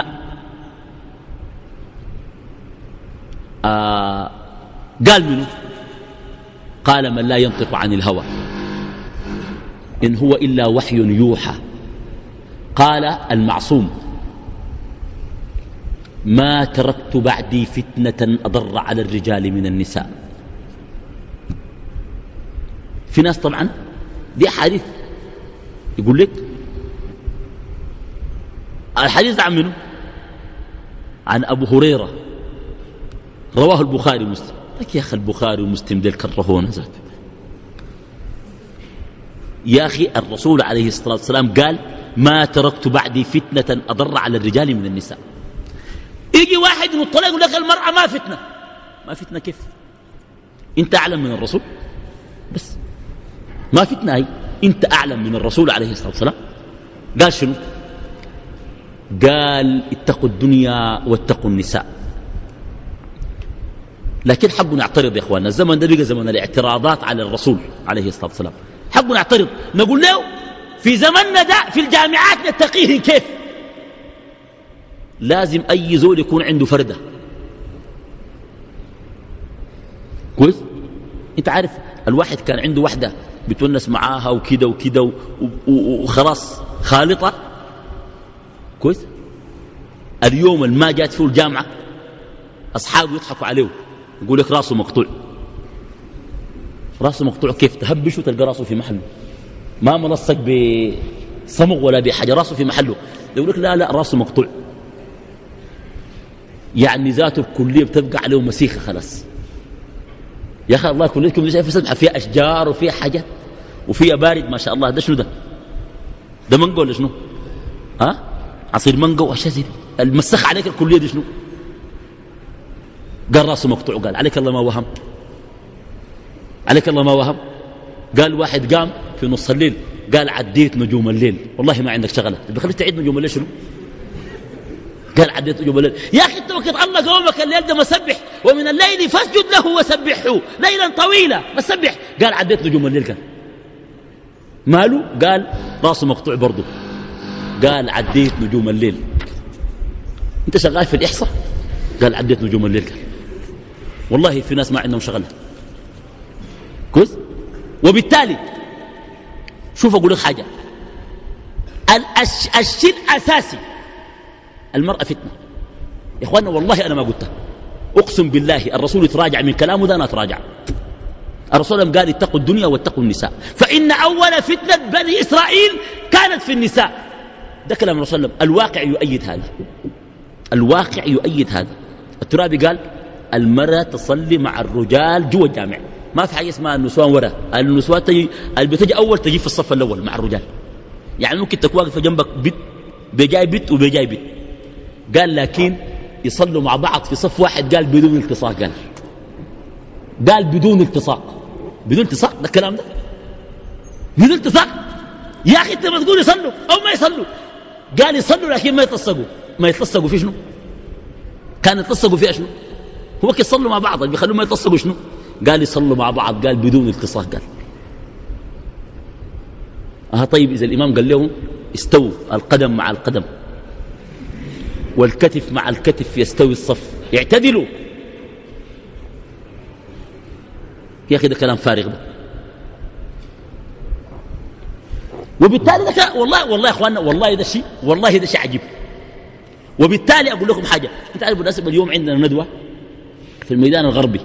آه قال منه؟ قال من لا ينطق عن الهوى إن هو إلا وحي يوحى. قال المعصوم ما تركت بعدي فتنة أضر على الرجال من النساء. في ناس طبعا دي حديث يقول لك الحديث عن منه؟ عن أبو هريرة، رواه البخاري ومسلم. لك يا أخي البخاري ومسلم ديل كرهونا ذات. يا أخي الرسول عليه الصلاة والسلام قال ما تركت بعدي فتنة أضر على الرجال من النساء. يجي واحد مطلع يقول لك المرأة ما فتنة. ما فتنة كيف؟ انت أعلم من الرسول؟ بس ما فتنة هي. انت أعلم من الرسول عليه الصلاة والسلام. قال شنو؟ قال اتقوا الدنيا واتقوا النساء. لكن حقنا نعترض يا اخواننا، الزمن ده بقى زمن الاعتراضات على الرسول عليه الصلاة والسلام. حقنا نعترض، نقول له في زمننا ده في الجامعات نتقيه كيف؟ لازم أي زول يكون عنده فردة. كويس؟ انت عارف الواحد كان عنده واحدة بتونس معاها وكده وكده وخلاص خالطة. كويس؟ اليوم الما جات فيه الجامعة أصحابه يضحكوا عليه، يقول لك راسه مقطوع. راسه مقطوع كيف؟ تهبش وتلقى راسه في محله، ما ملصق بصمغ ولا بحاجة، راسه في محله. يقول لك لا لا راسه مقطوع، يعني ذاته الكلية بتبقى عليه مسيخة خلاص. يا أخي الله كليتكم شايف سمحة فيها أشجار وفيها حاجات وفيها بارد ما شاء الله. ده شنو ده؟ ده منقو ولا شنو؟ ها؟ عصير منقو وأشياء زي المسخ عليك الكلية دي شنو؟ قال راسه مقطوع. قال عليك الله ما وهم، عليك الله ما وهم. قال واحد قام في نص الليل قال عديت نجوم الليل. والله ما عندك شغلة بخليك تعيد نجوم الليل شنو؟ قال عديت نجوم الليل. يا أخي انت وقت الله قومك الليل ده مسبح ومن الليل فاسجد له وسبحه ليلا طويلا مسبح. قال عديت نجوم الليل. قال ماله؟ قال راسه مقطوع برضه. قال عديت نجوم الليل. انت شغال في الإحصاء؟ قال عديت نجوم الليل. قال والله في ناس ما عندهم شغلة. كويس؟ وبالتالي شوف أقول لك حاجة، الشيء الأساسي المرأة فتنة يا إخواننا. والله أنا ما قلتها، أقسم بالله الرسول يتراجع من كلامه ده، أنا أتراجع. الرسول قال اتقوا الدنيا واتقوا النساء فإن أول فتنة بني إسرائيل كانت في النساء. ده كلام الرسول. الواقع يؤيد هذا، الواقع يؤيد هذا. الترابي قال المرأة تصلي مع الرجال جوا الجامع، ما في حاجة اسمها النسوان ورا. النسوان تجي اللي بتجي أول تجي في الصف الأول مع الرجال. يعني ممكن تكون واقفة جنبك بيت بجاي بيت وبجاي بيت. قال لكن يصلوا مع بعض في صف واحد. قال بدون التصاق. قال قال بدون التصاق. بدون التصاق ده الكلام ده بدون التصاق. يا أخي انت ما تقول يصلوا أو ما يصلوا. قال يصلوا لكن ما يتصقوا. ما يتصقوا في شنو؟ كان يتصقوا في شنو؟ هو كي يصلوا مع بعض بيخلوا ما يتصقوا شنو؟ قال يصلوا مع بعض. قال بدون التصاق. قال اه طيب إذا الإمام قال لهم استووا القدم مع القدم والكتف مع الكتف يستوي الصف يعتدلوا. يا أخي ده كلام فارغ ده. وبالتالي ده والله والله يا أخواننا والله ده شيء والله ده شيء عجيب. وبالتالي أقول لكم حاجة، أنت عارف بالنسبة اليوم عندنا ندوة في الميدان الغربي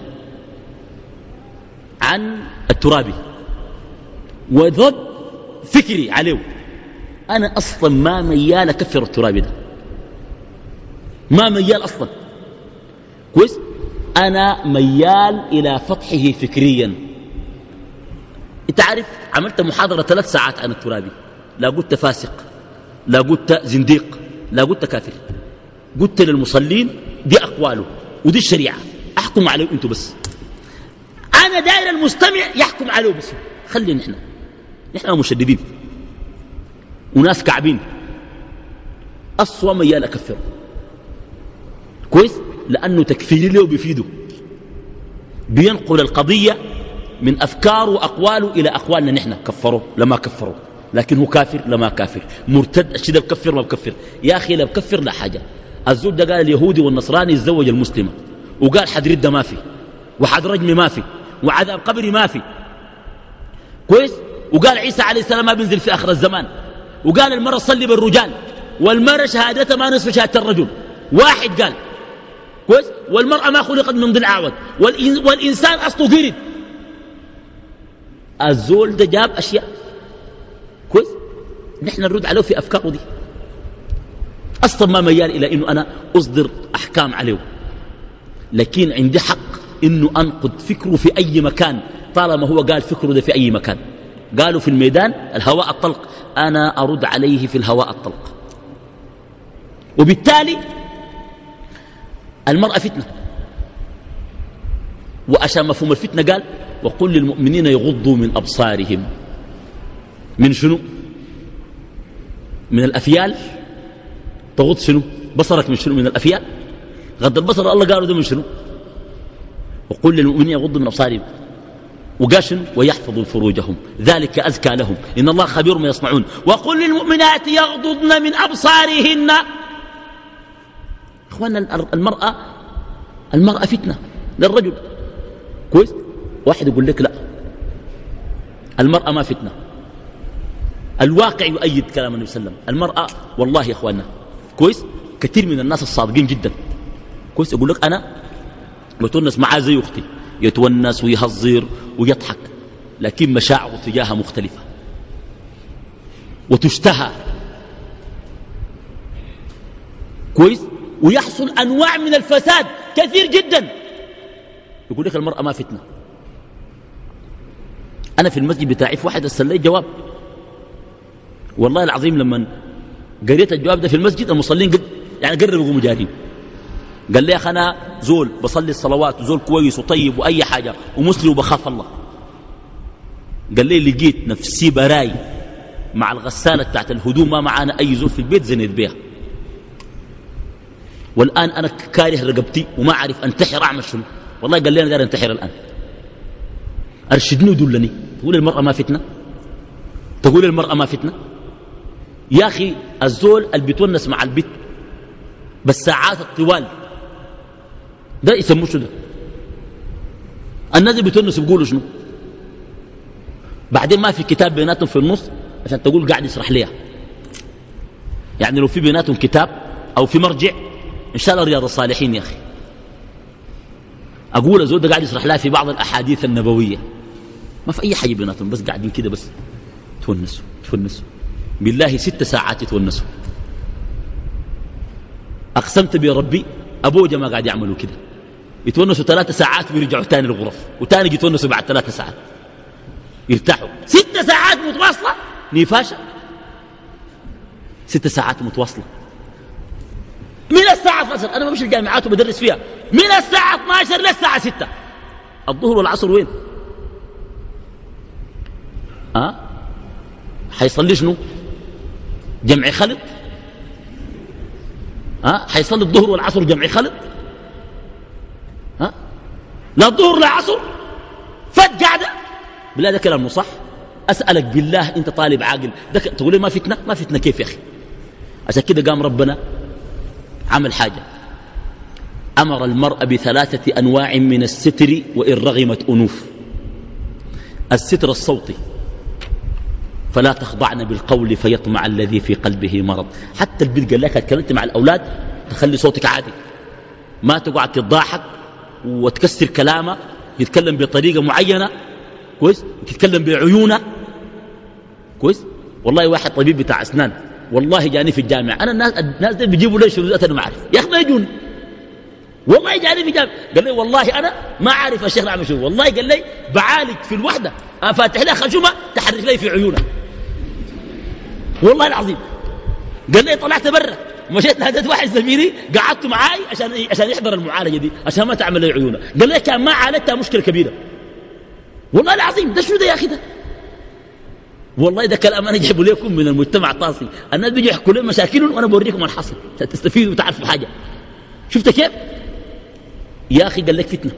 عن الترابي وضد فكري عليه. أنا أصلا ما ميال أكفر الترابي ده، ما ميال أصلا. كويس؟ أنا ميال إلى فتحه فكريا. أنت عارف عملت محاضرة ثلاث ساعات عن الترابي، لا قلت فاسق، لا قلت زنديق، لا قلت كافر، قلت للمصلين دي أقواله ودي الشريعة، أحكم عليه أنتوا بس. أنا داير المستمع يحكم عليه بس. خلي نحن نحن مشددين وناس كعبين، أصوى ميال أكفره كويس، لأنه تكفير له بيفيده، بينقل القضية من أفكار وأقواله إلى أقوالنا نحن. كفره لما كفره، لكن هو كافر لما كافر، مرتد الشيء ده بكفر ما بكفر. يا أخي لا بكفر لا حاجة. الزول ده قال اليهودي والنصراني يتزوج المسلمة، وقال حد ردة ما في، وحد رجم ما في، وعذاب قبري ما في كويس، وقال عيسى عليه السلام ما بينزل في آخر الزمان، وقال المرأة تصلي بالرجال، والمرأة شهادتها ما نصف شهادة الرجل. واحد قال كويس، والمرأة ما خلقت من ضلع أعوج، والإنسان أصله قرد. الزول ده جاب أشياء كويس، نحن نرد عليه في أفكاره دي. أصلا ما ميال إلى إنه أنا أصدر أحكام عليه، لكن عندي حق إنه أنقد فكره في أي مكان طالما هو قال فكره ده في أي مكان. قالوا في الميدان الهواء الطلق، أنا أرد عليه في الهواء الطلق. وبالتالي المرأة فتنة، وعشان مفهوم الفتنة قال وقل للمؤمنين يغضوا من أبصارهم. من شنو؟ من الأفيال. تغض شنو؟ بصرك من شنو؟ من الأفيال. غض البصر الله قالوا ده من شنو؟ وقل للمؤمنين يغضوا من أبصارهم، وقال شنو؟ ويحفظوا فروجهم ذلك أزكى لهم إن الله خبير ما يصنعون. وقل للمؤمنات يغضضن من أبصارهن. إخواننا المرأة المرأة فتنة للرجل كويس. واحد يقول لك لا المرأة ما فتنة، الواقع يؤيد كلام النبي صلى الله عليه وسلم. المرأة والله يا إخواننا كويس كثير من الناس الصادقين جدا كويس يقول لك أنا بتونس معاه زي أختي، يتونس ويهزر ويضحك، لكن مشاعره تجاهها مختلفة وتشتهى كويس، ويحصل أنواع من الفساد كثير جدا. يقول لك المرأة ما فتنة. أنا في المسجد بتاعي في واحد أرسل لي جواب، والله العظيم لما قريت الجواب ده في المسجد المصلين قد يعني قربوا يقوموا جارين. قال لي يا أخي أنا زول بصلي الصلوات وزول كويس وطيب وأي حاجة ومسلم وبخاف الله. قال لي لقيت نفسي براي مع الغسالة بتاعت الهدوم، ما معانا أي زول في البيت زنيت بيها، والآن أنا كاره رقبتي وما أعرف أنتحر أعمل شنو. والله قال لي أنا دار أنتحر الآن، أرشدني ودلني. تقول المرأة ما فتنة؟ تقول المرأة ما فتنة؟ يا أخي الزول اللي بيتونس مع البيت بالساعات الطوال ده يسموه شنو؟ الناس اللي بيتونسوا بيقولوا شنو؟ بعدين ما في كتاب بيناتهم في النص عشان تقول قاعد يشرح ليها. يعني لو في بيناتهم كتاب أو في مرجع إن شاء الله رياض الصالحين يا أخي، أقول الزول ده قاعد يشرح لها في بعض الأحاديث النبوية، ما في أي حاجة بيناتهم، بس قاعدين كده بس تونسوا تونسوا بالله ست ساعات يتونسوا. أقسمت بربي أبو جماعة قاعد يعملوا كده، يتونسوا ثلاثة ساعات ويرجعوا تاني الغرف، وتاني يتونسوا بعد ثلاثة ساعات يرتاحوا. ست ساعات متواصلة نيفاشة، ست ساعات متواصلة من الساعة اثنتا عشرة. أنا بمشي الجامعات وبدرس فيها من الساعة اثنتا عشرة للساعة ستة. الظهر والعصر وين؟ أه؟ حيصلي شنو؟ جمع خلط؟ أه؟ حيصلي الظهر والعصر جمع خلط؟ أه؟ لا الظهر لا عصر فت قاعدة. بالله ده كلام صح؟ أسألك بالله أنت طالب عاقل تقول لي ما فتنة؟ ما فتنة كيف يا أخي؟ عشان كده قام ربنا عمل حاجة، أمر المرأة بثلاثة أنواع من الستر وإن رغمت أنوف. الستر الصوتي، فلا تخضعن بالقول فيطمع الذي في قلبه مرض. حتى البنت قال لك اتكلمت مع الأولاد تخلي صوتك عادي، ما تقعد تضاحك وتكسر كلامه، يتكلم بطريقة معينة كويس، تتكلم بعيونه كويس. والله واحد طبيب بتاع أسنان والله جاني في الجامعة، أنا الناس الناس دي بيجيبوا لي شروطات أنا ما أعرف يا أخي ما يجوني والله جاني في جامع قال لي والله أنا ما عارف الشيخ أعمل شو. والله قال لي بعالج في الوحدة أفاتح لها خشمة تحرك لي في عيونها والله العظيم. قال لي طلعت برا مشيت لهدت واحد زميلي قعدت معاي عشان عشان يحضر المعالجة دي عشان ما تعمل لي عيونها. قال لي كان ما عالجتها مشكلة كبيرة والله العظيم. ده شو ده يا أخي ده؟ والله ده كلام أنا جايبه لكم من المجتمع الطاسي. الناس بيجوا يحكوا لهم مشاكلهم وأنا بوريكم الحصل تستفيدوا وتعرفوا حاجة. شفت كيف يا أخي؟ قال لك فتنة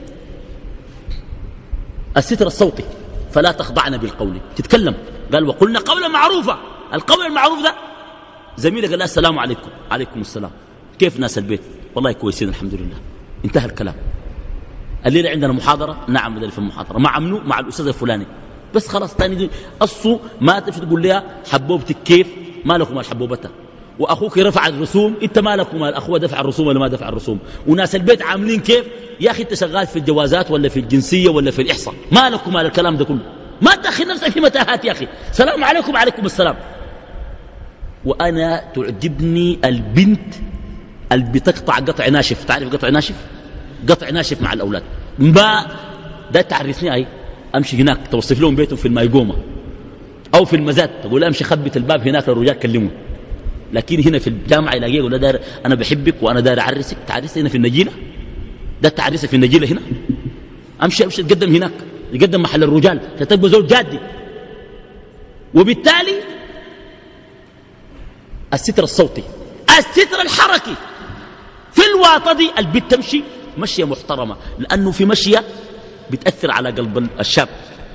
الستر الصوتي فلا تخضعن بالقول. تتكلم قال وقلنا قولا معروفا. القول المعروف ده زميلي قال له السلام عليكم. عليكم السلام. كيف ناس البيت؟ والله كويسين الحمد لله. انتهى الكلام. الليلة عندنا محاضرة. نعم بدل في المحاضرة مع منو؟ مع الأستاذ الفلاني. بس خلاص تاني دي أصو ما تمشي تقول لها حبوبتك كيف؟ ما لكم مال حبوبتها. وأخوك رفع الرسوم أنت ما لكم مال أخوه دفع الرسوم ولا ما دفع الرسوم. وناس البيت عاملين كيف؟ يا أخي أنت شغال في الجوازات ولا في الجنسية ولا في الإحصاء. ما لكم مال الكلام ده كله. ما تدخل نفسك في متاهات يا أخي. سلام عليكم وعليكم السلام. وأنا تعجبني البنت اللي بتقطع قطع ناشف. تعرف قطع ناشف؟ قطع ناشف مع الأولاد. ما ده تعرفني أي أمشي هناك توصف لهم بيتهم في المايقومة أو في المزاد تقول أمشي خبت الباب هناك الرجال كلموا. لكن هنا في الجامعة يلاقيه يقول دار أنا بحبك وأنا دار أعرسك. تعرسي هنا في النجيلة؟ ده تعرسي في النجيلة هنا؟ أمشي أمشي تقدم هناك يقدم محل الرجال ستبقى زوج جادي. وبالتالي الستر الصوتي الستر الحركي في الواطة دي البيت تمشي مشية محترمة لأنه في مشية بتأثر على قلب الشاب.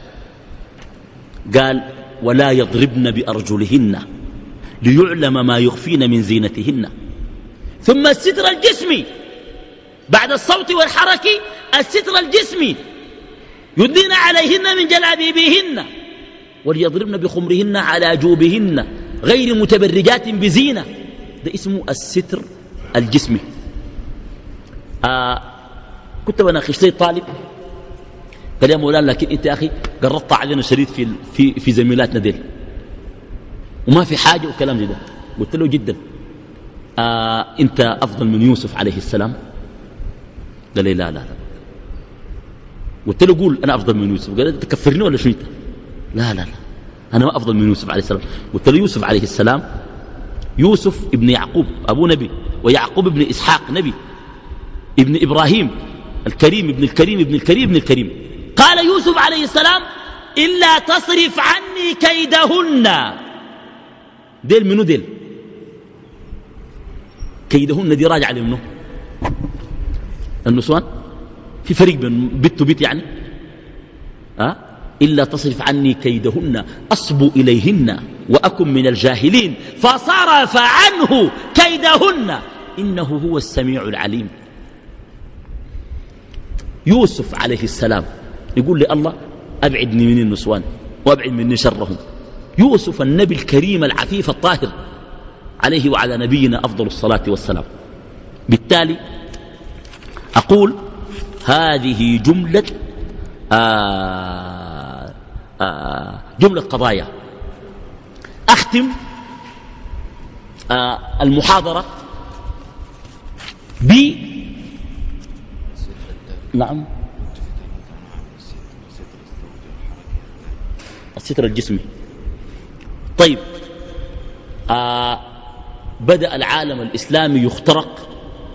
قال ولا يضربن بأرجلهن ليعلم ما يخفين من زينتهن. ثم الستر الجسمي بعد الصوت والحركة الستر الجسمي يدين عليهن من جلابيبهن وليضربن بخمرهن على جوبهن غير متبرجات بزينة. ده اسمه الستر الجسمي. آه كنت بناقش لي طالب قال يا مولانا لكن انت يا اخي قرطت علينا شريط في في في زميلاتنا ديل وما في حاجه وكلام زي ده. قلت له جدا. آه انت افضل من يوسف عليه السلام؟ قال لي لا لا لا. قلت له قول انا افضل من يوسف. قال تكفرني ولا شو انت؟ لا لا لا انا ما افضل من يوسف عليه السلام. قلت له يوسف عليه السلام يوسف ابن يعقوب ابو نبي ويعقوب ابن اسحاق نبي ابن ابراهيم الكريم ابن الكريم ابن الكريم ابن الكريم. قال يوسف عليه السلام إلا تصرف عني كيدهن. ديل منو ديل؟ كيدهن دي راجعة لمنه النسوان. في فريق بين بيت وبيت يعني. أه؟ إلا تصرف عني كيدهن أصب إليهن وأكن من الجاهلين فصرف عنه كيدهن إنه هو السميع العليم. يوسف عليه السلام يقول لي الله أبعدني من النسوان وأبعد مني شرهم. يوسف النبي الكريم العفيف الطاهر عليه وعلى نبينا أفضل الصلاة والسلام. بالتالي أقول هذه جملة آآ آآ جملة قضايا. أختم المحاضرة ب نعم الستر الجسمي. طيب آه بدأ العالم الإسلامي يخترق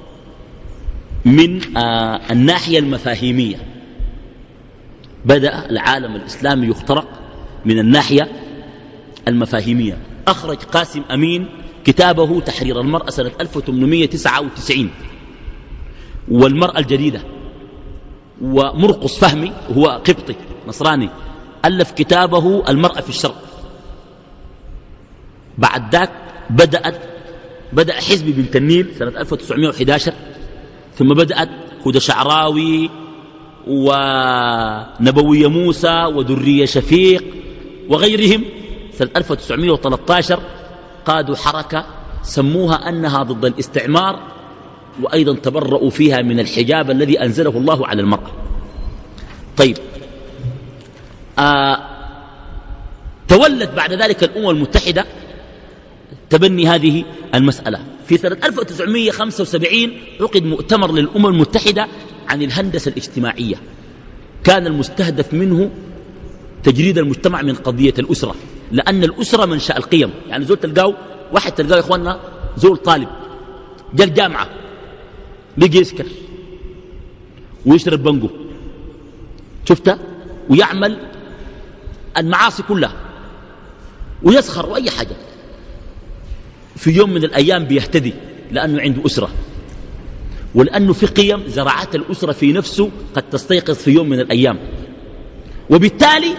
من آه الناحية المفاهيمية. بدأ العالم الإسلامي يخترق من الناحية المفاهيمية. أخرج قاسم أمين كتابه تحرير المرأة سنة ألف وثمانمائة وتسعة وتسعين والمرأة الجديدة. ومرقص فهمي هو قبطي نصراني ألف كتابه المرأة في الشرق. بعد ذاك بدأت بدأ حزب بنت النيل سنة ألف وتسعمائة وأحد عشر. ثم بدأت هدى شعراوي ونبوية موسى ودرية شفيق وغيرهم سنة ألف وتسعمائة وثلاثة عشر. قادوا حركة سموها أنها ضد الاستعمار وأيضا تبرؤوا فيها من الحجاب الذي أنزله الله على المرأة. طيب آه تولت بعد ذلك الأمم المتحدة تبني هذه المسألة في في سنة ألف وتسعمائة وخمسة وسبعين عقد مؤتمر للأمم المتحدة عن الهندسة الاجتماعية، كان المستهدف منه تجريد المجتمع من قضية الأسرة، لأن الأسرة منشأ القيم. يعني زول تلقاه واحد تلقاه يا إخواننا زول طالب جاء الجامعة بيجي يسكر ويشرب بنجو، شفته، ويعمل المعاصي كلها ويسخر وأي حاجة، في يوم من الأيام بيهتدي لأنه عنده أسرة، ولأنه في قيم زرعت الأسرة في نفسه قد تستيقظ في يوم من الأيام. وبالتالي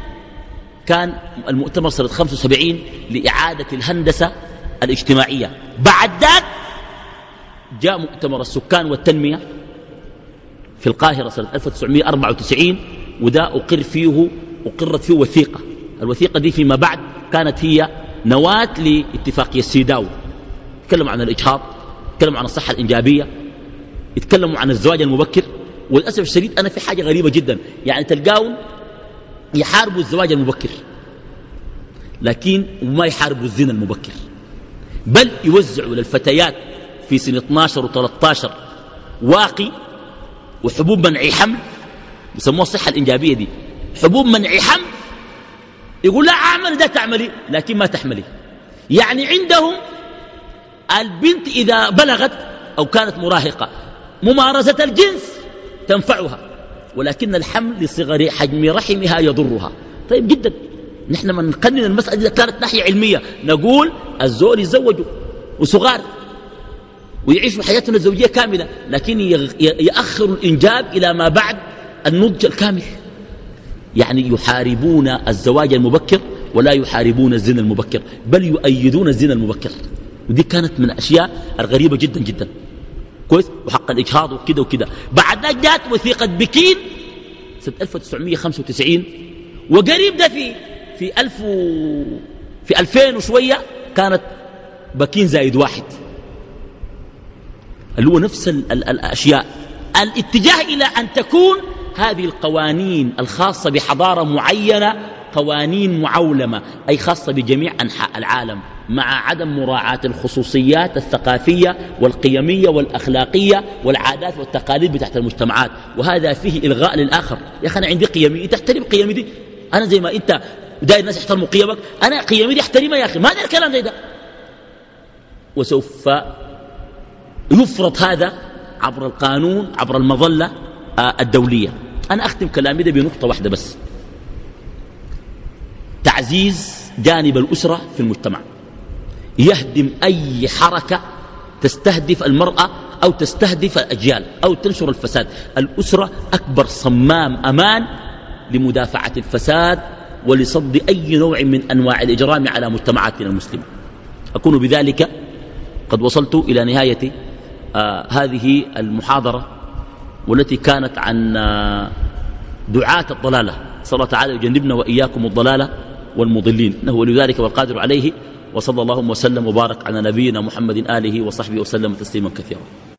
كان المؤتمر سنة خمسة وسبعين لإعادة الهندسة الاجتماعية. بعد ذلك جاء مؤتمر السكان والتنمية في القاهرة سنة ألف وتسعمائة وأربعة وتسعين، وده أقر فيه أقرت فيه وثيقة. الوثيقة دي فيما بعد كانت هي نواة لاتفاقية سيداو. يتكلموا عن الإجهاض، يتكلموا عن الصحة الإنجابية، يتكلموا عن الزواج المبكر. وللأسف الشديد أنا في حاجة غريبة جدا، يعني تلقاهم يحاربوا الزواج المبكر لكن وما يحاربوا الزنا المبكر، بل يوزعوا للفتيات في سنة اثني عشر وثلاثة عشر واقي وحبوب منع حمل، يسموها الصحة الإنجابية دي، حبوب منع حمل. يقول لا أعمل ده تعملي لكن ما تحملي. يعني عندهم البنت إذا بلغت أو كانت مراهقة ممارسة الجنس تنفعها، ولكن الحمل لصغر حجم رحمها يضرها. طيب جدا، نحن من نقنن المسألة إذا كانت ناحية علمية نقول الزول يتزوجوا وصغار ويعيشوا حياتنا الزوجية كاملة، لكن يأخر الإنجاب إلى ما بعد النضج الكامل. يعني يحاربون الزواج المبكر ولا يحاربون الزنا المبكر، بل يؤيدون الزنا المبكر. ودي كانت من الأشياء الغريبة جدا جدا، كويس، وحق الإجهاض وكده وكده. بعد ذلك جاءت وثيقة بكين سنة ألف وتسعمائة وخمسة وتسعين، وقريب ده في في ألف و في ألفين وشوية كانت بكين زائد واحد، اللي هو نفس ال ال الأشياء. الاتجاه إلى أن تكون هذه القوانين الخاصة بحضارة معينة قوانين معولمة، أي خاصة بجميع أنحاء العالم، مع عدم مراعاة الخصوصيات الثقافية والقيمية والأخلاقية والعادات والتقاليد بتاعت المجتمعات. وهذا فيه إلغاء للآخر. يا أخي أنا عندي قيمي، أنت احترم قيمي دي. أنا زي ما أنت داير الناس يحترموا قيمك، أنا قيمي دي احترمها يا أخي، ما داير كلام زي ده. وسوف يفرض هذا عبر القانون، عبر المظلة الدولية. أنا أختم كلامي ده بنقطة واحدة بس: تعزيز جانب الأسرة في المجتمع، يهدم أي حركة تستهدف المرأة أو تستهدف الأجيال أو تنشر الفساد. الأسرة أكبر صمام أمان لمدافعة الفساد ولصد أي نوع من أنواع الإجرام على مجتمعاتنا المسلمة. أكون بذلك قد وصلت إلى نهاية آه هذه المحاضرة، والتي كانت عن آه دعاة الضلالة. صلى الله تعالى يجنبنا وإياكم الضلالة والمضلين، إنه ولي ذلك والقادر عليه. وصلى الله وسلم وبارك على نبينا محمد آله وصحبه وسلم تسليما كثيرا.